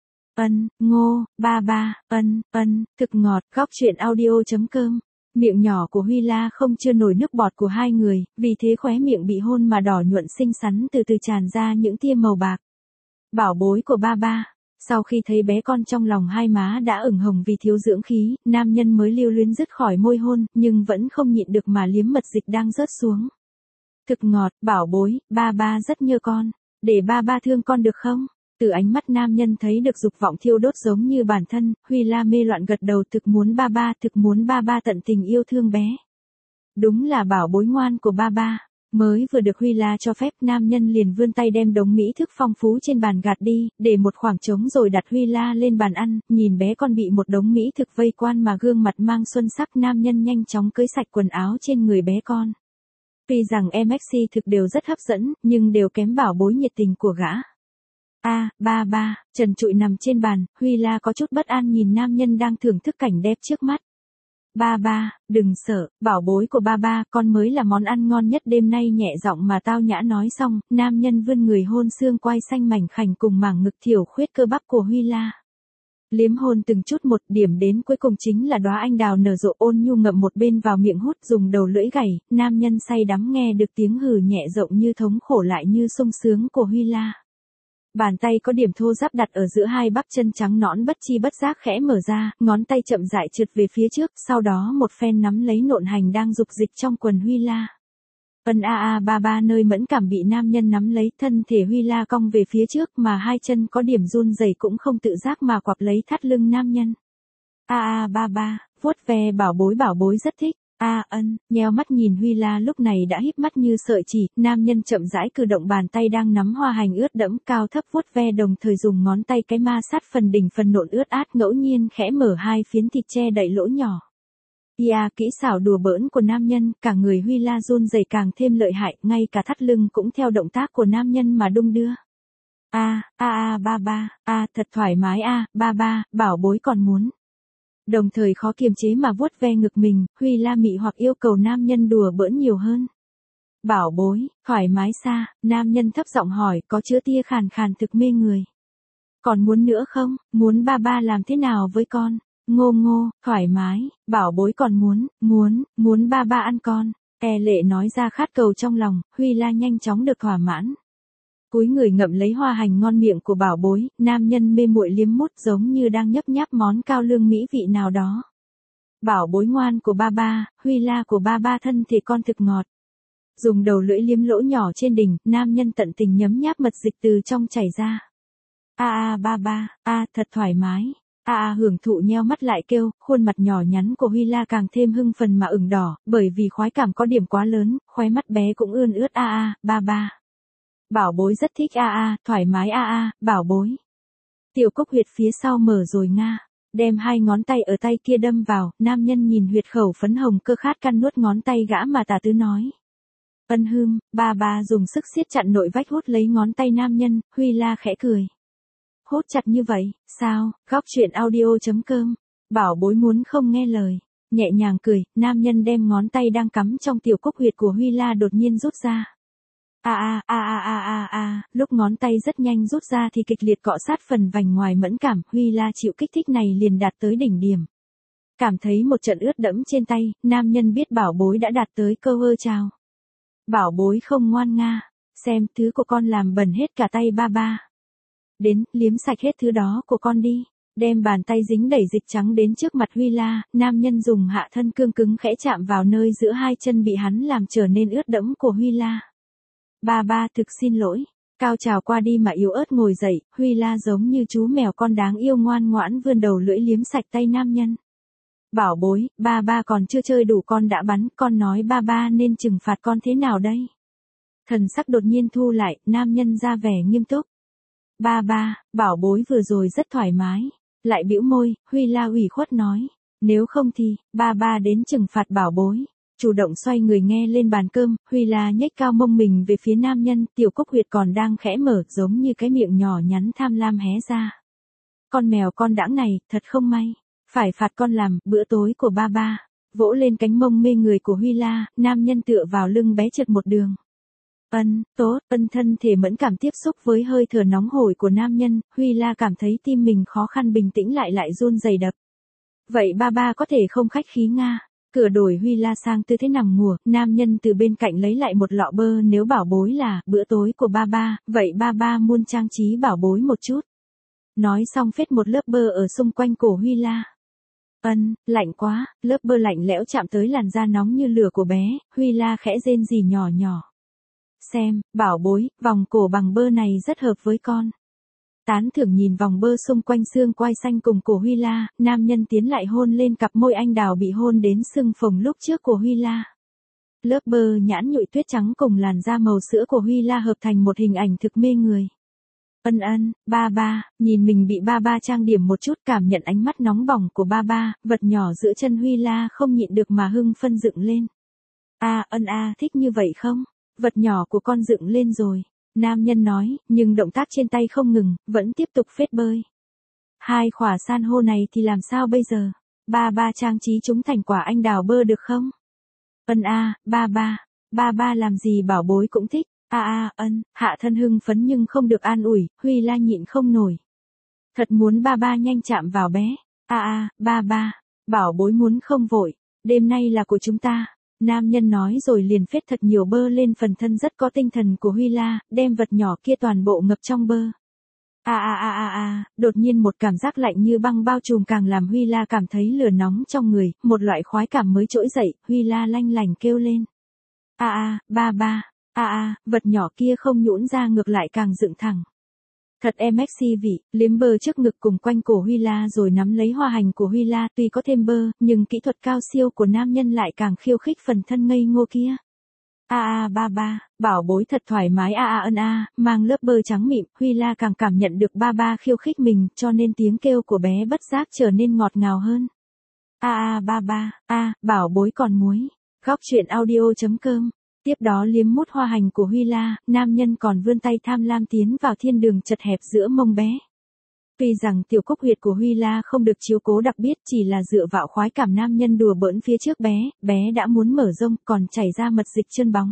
Ân, ngô, ba ba, ân, ân, thực ngọt, góc truyện audio chấm com. Miệng nhỏ của Huy La không chưa nổi nước bọt của hai người, vì thế khóe miệng bị hôn mà đỏ nhuận xinh xắn từ từ tràn ra những tia màu bạc. Bảo bối của ba ba. Sau khi thấy bé con trong lòng hai má đã ửng hồng vì thiếu dưỡng khí, nam nhân mới lưu luyến dứt khỏi môi hôn, nhưng vẫn không nhịn được mà liếm mật dịch đang rớt xuống. Thực ngọt, bảo bối, ba ba rất nhớ con. Để ba ba thương con được không? Từ ánh mắt nam nhân thấy được dục vọng thiêu đốt giống như bản thân, Huy La mê loạn gật đầu thực muốn ba ba, thực muốn ba ba tận tình yêu thương bé. Đúng là bảo bối ngoan của ba ba. Mới vừa được Huy La cho phép, nam nhân liền vươn tay đem đống mỹ thức phong phú trên bàn gạt đi, để một khoảng trống rồi đặt Huy La lên bàn ăn, nhìn bé con bị một đống mỹ thực vây quan mà gương mặt mang xuân sắc, nam nhân nhanh chóng cưới sạch quần áo trên người bé con. Tuy rằng em ích xê thực đều rất hấp dẫn, nhưng đều kém bảo bối nhiệt tình của gã. A, ba ba, trần trụi nằm trên bàn, Huy La có chút bất an nhìn nam nhân đang thưởng thức cảnh đẹp trước mắt. Ba ba, đừng sợ, bảo bối của ba ba, con mới là món ăn ngon nhất đêm nay, nhẹ giọng mà tao nhã nói xong, nam nhân vươn người hôn xương quai xanh mảnh khảnh cùng mảng ngực thiểu khuyết cơ bắp của Huy La. Liếm hôn từng chút một, điểm đến cuối cùng chính là đóa anh đào nở rộ, ôn nhu ngậm một bên vào miệng hút, dùng đầu lưỡi gảy, nam nhân say đắm nghe được tiếng hừ nhẹ rộng như thống khổ lại như sung sướng của Huy La. Bàn tay có điểm thô ráp đặt ở giữa hai bắp chân trắng nõn bất chi bất giác khẽ mở ra, ngón tay chậm rãi trượt về phía trước, sau đó một phen nắm lấy nộn hành đang dục dịch trong quần Huy La. Ân a a ba ba nơi mẫn cảm bị nam nhân nắm lấy, thân thể Huy La cong về phía trước mà hai chân có điểm run rẩy cũng không tự giác mà quặp lấy thắt lưng nam nhân. A a ba ba, vuốt ve bảo bối bảo bối rất thích. A ân, nheo mắt nhìn Huy La lúc này đã híp mắt như sợi chỉ, nam nhân chậm rãi cử động bàn tay đang nắm hoa hành ướt đẫm cao thấp vuốt ve đồng thời dùng ngón tay cái ma sát phần đỉnh phần nộn ướt át, ngẫu nhiên khẽ mở hai phiến thịt che đậy lỗ nhỏ. Ia kỹ xảo đùa bỡn của nam nhân, cả người Huy La run rẩy càng thêm lợi hại, ngay cả thắt lưng cũng theo động tác của nam nhân mà đung đưa. A, a a ba ba, a thật thoải mái a, ba ba, bảo bối còn muốn. Đồng thời khó kiềm chế mà vuốt ve ngực mình, Huy La mị hoặc yêu cầu nam nhân đùa bỡn nhiều hơn. Bảo bối, thoải mái xa, nam nhân thấp giọng hỏi, có chứa tia khàn khàn thực mê người. Còn muốn nữa không, muốn ba ba làm thế nào với con? Ngô ngô, thoải mái, bảo bối còn muốn, muốn, muốn ba ba ăn con. E lệ nói ra khát cầu trong lòng, Huy La nhanh chóng được thỏa mãn. Cúi người ngậm lấy hoa hành ngon miệng của bảo bối, nam nhân mê muội liếm mút giống như đang nhấp nháp món cao lương mỹ vị nào đó. Bảo bối ngoan của ba ba, Huy La của ba ba thân thì con thực ngọt. Dùng đầu lưỡi liếm lỗ nhỏ trên đỉnh, nam nhân tận tình nhấm nháp mật dịch từ trong chảy ra. A a ba ba, a thật thoải mái. A a hưởng thụ nheo mắt lại kêu, khuôn mặt nhỏ nhắn của Huy La càng thêm hưng phần mà ửng đỏ, bởi vì khoái cảm có điểm quá lớn, khóe mắt bé cũng ươn ướt a a, ba ba. Bảo bối rất thích a a, thoải mái a a, bảo bối. Tiểu cốc huyệt phía sau mở rồi nga. Đem hai ngón tay ở tay kia đâm vào, nam nhân nhìn huyệt khẩu phấn hồng cơ khát căn nuốt ngón tay gã mà tà tứ nói. Ân hương, ba ba dùng sức siết chặt nội vách hút lấy ngón tay nam nhân, Huy La khẽ cười. Hút chặt như vậy, sao, góc chuyện audio.com, bảo bối muốn không nghe lời. Nhẹ nhàng cười, nam nhân đem ngón tay đang cắm trong tiểu cốc huyệt của Huy La đột nhiên rút ra. A a a a a a a, lúc ngón tay rất nhanh rút ra thì kịch liệt cọ sát phần vành ngoài mẫn cảm, Huy La chịu kích thích này liền đạt tới đỉnh điểm. Cảm thấy một trận ướt đẫm trên tay, nam nhân biết bảo bối đã đạt tới cơ ơ chào. Bảo bối không ngoan nga, xem thứ của con làm bẩn hết cả tay ba ba. Đến, liếm sạch hết thứ đó của con đi. Đem bàn tay dính đẩy dịch trắng đến trước mặt Huy La, nam nhân dùng hạ thân cương cứng khẽ chạm vào nơi giữa hai chân bị hắn làm trở nên ướt đẫm của Huy La. Ba ba thực xin lỗi. Cao trào qua đi mà yếu ớt ngồi dậy, Huy La giống như chú mèo con đáng yêu ngoan ngoãn vươn đầu lưỡi liếm sạch tay nam nhân. Bảo bối, ba ba còn chưa chơi đủ con đã bắn, con nói ba ba nên trừng phạt con thế nào đây? Thần sắc đột nhiên thu lại, nam nhân ra vẻ nghiêm túc. Ba ba, bảo bối vừa rồi rất thoải mái. Lại bĩu môi, Huy La ủy khuất nói. Nếu không thì, ba ba đến trừng phạt bảo bối. Chủ động xoay người nghe lên bàn cơm, Huy La nhếch cao mông mình về phía nam nhân, tiểu cốc huyệt còn đang khẽ mở giống như cái miệng nhỏ nhắn tham lam hé ra. Con mèo con đãng này, thật không may. Phải phạt con làm, bữa tối của ba ba. Vỗ lên cánh mông mê người của Huy La, nam nhân tựa vào lưng bé trượt một đường. Ân, tốt, ân thân thể mẫn cảm tiếp xúc với hơi thở nóng hổi của nam nhân, Huy La cảm thấy tim mình khó khăn bình tĩnh lại lại run rẩy đập. Vậy ba ba có thể không khách khí nga. Cửa đổi Huy La sang tư thế nằm ngủ, nam nhân từ bên cạnh lấy lại một lọ bơ nếu bảo bối là bữa tối của ba ba, vậy ba ba muốn trang trí bảo bối một chút. Nói xong phết một lớp bơ ở xung quanh cổ Huy La. Ân, lạnh quá, lớp bơ lạnh lẽo chạm tới làn da nóng như lửa của bé, Huy La khẽ rên rỉ nhỏ nhỏ. Xem, bảo bối, vòng cổ bằng bơ này rất hợp với con. Tán thưởng nhìn vòng bơ xung quanh xương quai xanh cùng cổ Huy La, nam nhân tiến lại hôn lên cặp môi anh đào bị hôn đến sưng phồng lúc trước của Huy La. Lớp bơ nhãn nhụy tuyết trắng cùng làn da màu sữa của Huy La hợp thành một hình ảnh thực mê người. Ân ân, ba ba, nhìn mình bị ba ba trang điểm một chút cảm nhận ánh mắt nóng bỏng của ba ba, vật nhỏ giữa chân Huy La không nhịn được mà hưng phân dựng lên. A ân a, thích như vậy không? Vật nhỏ của con dựng lên rồi. Nam nhân nói, nhưng động tác trên tay không ngừng, vẫn tiếp tục phết bơi. Hai khỏa san hô này thì làm sao bây giờ? Ba ba trang trí chúng thành quả anh đào bơ được không? Ân a, ba ba, ba ba làm gì bảo bối cũng thích. A a, ân, hạ thân hưng phấn nhưng không được an ủi, Huy La nhịn không nổi. Thật muốn ba ba nhanh chạm vào bé. A a, ba ba, bảo bối muốn không vội, đêm nay là của chúng ta. Nam nhân nói rồi liền phết thật nhiều bơ lên phần thân rất có tinh thần của Huy La, đem vật nhỏ kia toàn bộ ngập trong bơ. A a a a a, đột nhiên một cảm giác lạnh như băng bao trùm càng làm Huy La cảm thấy lửa nóng trong người, một loại khoái cảm mới trỗi dậy, Huy La lanh lành kêu lên. A a, ba ba, a a, vật nhỏ kia không nhũn ra ngược lại càng dựng thẳng. Thật em sexy vị, liếm bơ trước ngực cùng quanh cổ Huy La rồi nắm lấy hoa hành của Huy La, tuy có thêm bơ, nhưng kỹ thuật cao siêu của nam nhân lại càng khiêu khích phần thân ngây ngô kia. A a ba ba, bảo bối thật thoải mái a a ân a, mang lớp bơ trắng mịn, Huy La càng cảm nhận được ba ba khiêu khích mình, cho nên tiếng kêu của bé bất giác trở nên ngọt ngào hơn. A a ba ba, a, bảo bối còn muối. Góc chuyện audio.com. Tiếp đó liếm mút hoa hành của Huy La, nam nhân còn vươn tay tham lam tiến vào thiên đường chật hẹp giữa mông bé. Tuy rằng tiểu cốc huyệt của Huy La không được chiếu cố đặc biệt chỉ là dựa vào khoái cảm nam nhân đùa bỡn phía trước bé, bé đã muốn mở rông còn chảy ra mật dịch chân bóng.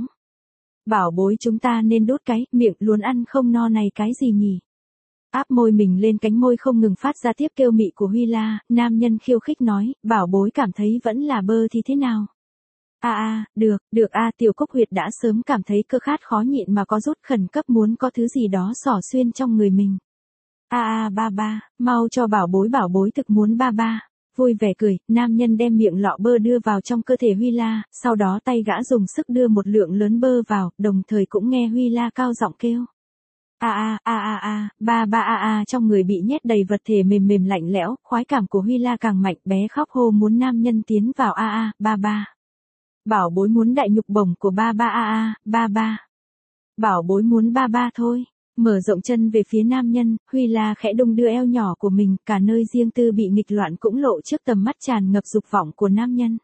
Bảo bối chúng ta nên đốt cái miệng luôn ăn không no này cái gì nhỉ? Áp môi mình lên cánh môi không ngừng phát ra tiếp kêu mị của Huy La, nam nhân khiêu khích nói, bảo bối cảm thấy vẫn là bơ thì thế nào? A a, được, được a, Tiểu Cúc Huyệt đã sớm cảm thấy cơ khát khó nhịn mà có rút khẩn cấp muốn có thứ gì đó xỏ xuyên trong người mình. A a ba ba, mau cho bảo bối bảo bối thực muốn ba ba. Vui vẻ cười, nam nhân đem miệng lọ bơ đưa vào trong cơ thể Huy La, sau đó tay gã dùng sức đưa một lượng lớn bơ vào, đồng thời cũng nghe Huy La cao giọng kêu. A a a a a, ba ba a a, trong người bị nhét đầy vật thể mềm mềm lạnh lẽo, khoái cảm của Huy La càng mạnh, bé khóc hô muốn nam nhân tiến vào a a, ba ba. Bảo bối muốn đại nhục bổng của ba ba a a, ba ba. Bảo bối muốn ba ba thôi. Mở rộng chân về phía nam nhân, Huy La khẽ đung đưa eo nhỏ của mình, cả nơi riêng tư bị nghịch loạn cũng lộ trước tầm mắt tràn ngập dục vọng của nam nhân.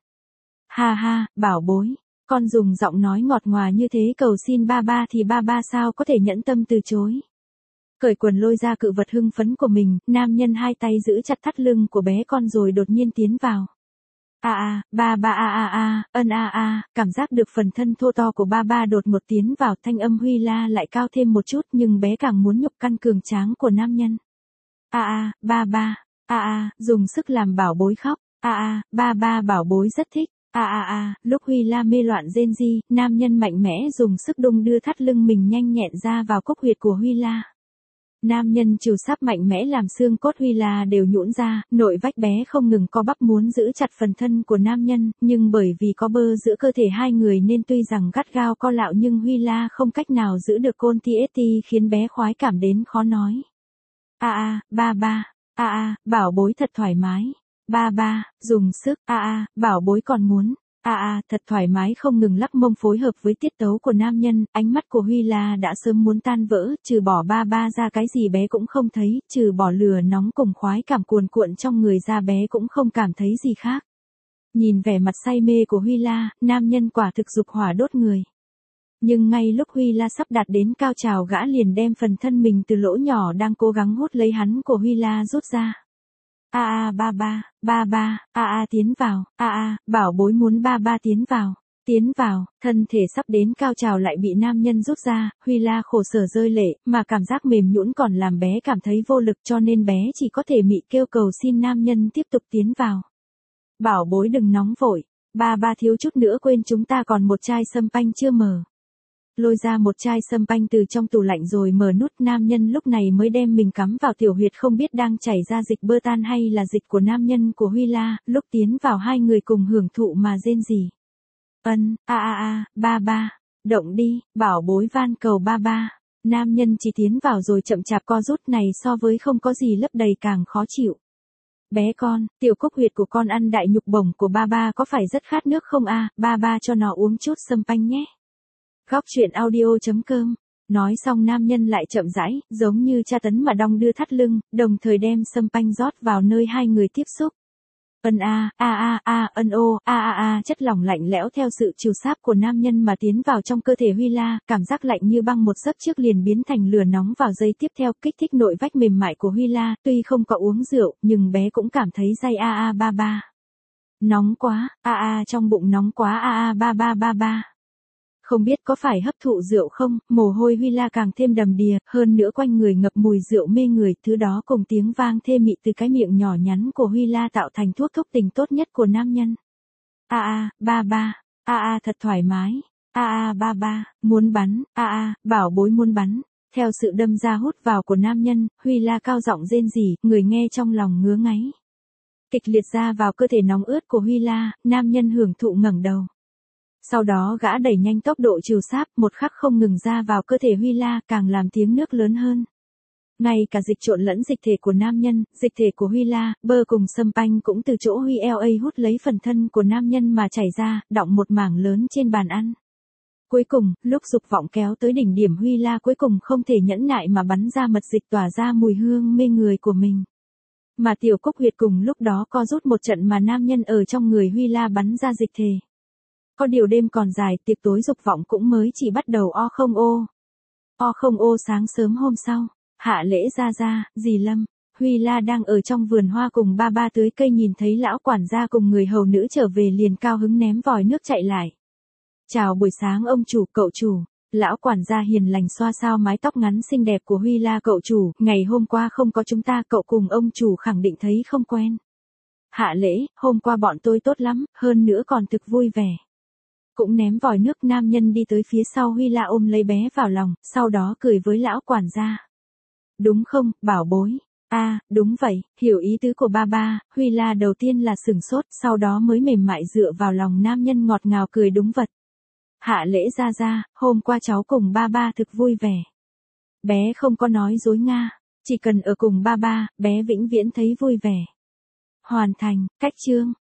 Ha ha, bảo bối, con dùng giọng nói ngọt ngòa như thế cầu xin ba ba thì ba ba sao có thể nhẫn tâm từ chối. Cởi quần lôi ra cự vật hưng phấn của mình, nam nhân hai tay giữ chặt thắt lưng của bé con rồi đột nhiên tiến vào. A a, ba ba a a a, ân a a, cảm giác được phần thân thô to của ba ba đột một tiến vào, thanh âm Huy La lại cao thêm một chút nhưng bé càng muốn nhục căn cường tráng của nam nhân. A a, ba ba, a a, dùng sức làm bảo bối khóc. A a, ba ba bảo bối rất thích. A a a, lúc Huy La mê loạn rên ri, nam nhân mạnh mẽ dùng sức đung đưa thắt lưng mình nhanh nhẹn ra vào cốc huyệt của Huy La. Nam nhân trừ sắp mạnh mẽ làm xương cốt Huy La đều nhũn ra, nội vách bé không ngừng co bắp muốn giữ chặt phần thân của nam nhân, nhưng bởi vì có bơ giữa cơ thể hai người nên tuy rằng gắt gao co lạo nhưng Huy La không cách nào giữ được côn ti ét ti khiến bé khoái cảm đến khó nói. A a, ba ba, a a, bảo bối thật thoải mái. Ba ba, dùng sức, a a, bảo bối còn muốn. A a, thật thoải mái không ngừng lắc mông phối hợp với tiết tấu của nam nhân, ánh mắt của Huy La đã sớm muốn tan vỡ, trừ bỏ ba ba ra cái gì bé cũng không thấy, trừ bỏ lửa nóng cùng khoái cảm cuồn cuộn trong người ra bé cũng không cảm thấy gì khác. Nhìn vẻ mặt say mê của Huy La, nam nhân quả thực dục hỏa đốt người. Nhưng ngay lúc Huy La sắp đạt đến cao trào gã liền đem phần thân mình từ lỗ nhỏ đang cố gắng hút lấy hắn của Huy La rút ra. A a ba ba, ba ba, a a tiến vào, a a, bảo bối muốn ba ba tiến vào, tiến vào, thân thể sắp đến cao trào lại bị nam nhân rút ra, Huy La khổ sở rơi lệ, mà cảm giác mềm nhũn còn làm bé cảm thấy vô lực cho nên bé chỉ có thể mị kêu cầu xin nam nhân tiếp tục tiến vào. Bảo bối đừng nóng vội, ba ba thiếu chút nữa quên chúng ta còn một chai sâm panh chưa mở. Lôi ra một chai sâm panh từ trong tủ lạnh rồi mở nút, nam nhân lúc này mới đem mình cắm vào tiểu huyệt không biết đang chảy ra dịch bơ tan hay là dịch của nam nhân của Huy La, lúc tiến vào hai người cùng hưởng thụ mà rên rỉ. Ân, a a a, ba ba, động đi, bảo bối van cầu ba ba. Nam nhân chỉ tiến vào rồi chậm chạp co rút này so với không có gì lấp đầy càng khó chịu. Bé con, tiểu cốc huyệt của con ăn đại nhục bổng của ba ba có phải rất khát nước không a, ba ba cho nó uống chút sâm panh nhé. Góc truyện audio.com. Nói xong nam nhân lại chậm rãi, giống như tra tấn mà đong đưa thắt lưng, đồng thời đem sâm panh rót vào nơi hai người tiếp xúc. Ân a, a a a, ân ô, a a a, chất lỏng lạnh lẽo theo sự chiều sáp của nam nhân mà tiến vào trong cơ thể Huy La, cảm giác lạnh như băng một giấc trước liền biến thành lửa nóng vào giây tiếp theo, kích thích nội vách mềm mại của Huy La, tuy không có uống rượu, nhưng bé cũng cảm thấy day a a ba ba. Nóng quá, a a trong bụng nóng quá a a ba ba ba ba. Không biết có phải hấp thụ rượu không, mồ hôi Huy La càng thêm đầm đìa, hơn nữa quanh người ngập mùi rượu mê người, thứ đó cùng tiếng vang thê mị từ cái miệng nhỏ nhắn của Huy La tạo thành thuốc thúc tình tốt nhất của nam nhân. A a, ba ba, a a thật thoải mái, a a ba ba, muốn bắn, a a, bảo bối muốn bắn. Theo sự đâm ra hút vào của nam nhân, Huy La cao giọng rên rỉ, người nghe trong lòng ngứa ngáy. Kịch liệt ra vào cơ thể nóng ướt của Huy La, nam nhân hưởng thụ ngẩng đầu. Sau đó gã đẩy nhanh tốc độ chiều sáp, một khắc không ngừng ra vào cơ thể Huy La, càng làm tiếng nước lớn hơn. Ngay cả dịch trộn lẫn dịch thể của nam nhân, dịch thể của Huy La, bơ cùng sâm panh cũng từ chỗ Huy La hút lấy phần thân của nam nhân mà chảy ra, đọng một mảng lớn trên bàn ăn. Cuối cùng, lúc dục vọng kéo tới đỉnh điểm Huy La cuối cùng không thể nhẫn nại mà bắn ra mật dịch tỏa ra mùi hương mê người của mình. Mà tiểu cúc huyệt cùng lúc đó co rút một trận mà nam nhân ở trong người Huy La bắn ra dịch thể. Có điều đêm còn dài, tiệc tối dục vọng cũng mới chỉ bắt đầu o không ô. O không ô sáng sớm hôm sau, hạ lễ ra ra, dì Lâm, Huy La đang ở trong vườn hoa cùng ba ba tưới cây nhìn thấy lão quản gia cùng người hầu nữ trở về liền cao hứng ném vòi nước chạy lại. Chào buổi sáng ông chủ, cậu chủ. Lão quản gia hiền lành xoa xao mái tóc ngắn xinh đẹp của Huy La, cậu chủ, ngày hôm qua không có chúng ta, cậu cùng ông chủ khẳng định thấy không quen. Hạ lễ, hôm qua bọn tôi tốt lắm, hơn nữa còn thực vui vẻ. Cũng ném vòi nước, nam nhân đi tới phía sau Huy La ôm lấy bé vào lòng, sau đó cười với lão quản gia. Đúng không, bảo bối? A, đúng vậy, hiểu ý tứ của ba ba. Huy La đầu tiên là sửng sốt, sau đó mới mềm mại dựa vào lòng nam nhân ngọt ngào cười đúng vật. Hạ Lễ ra ra, hôm qua cháu cùng ba ba thực vui vẻ. Bé không có nói dối Nga, chỉ cần ở cùng ba ba, bé vĩnh viễn thấy vui vẻ. Hoàn thành, cách chương.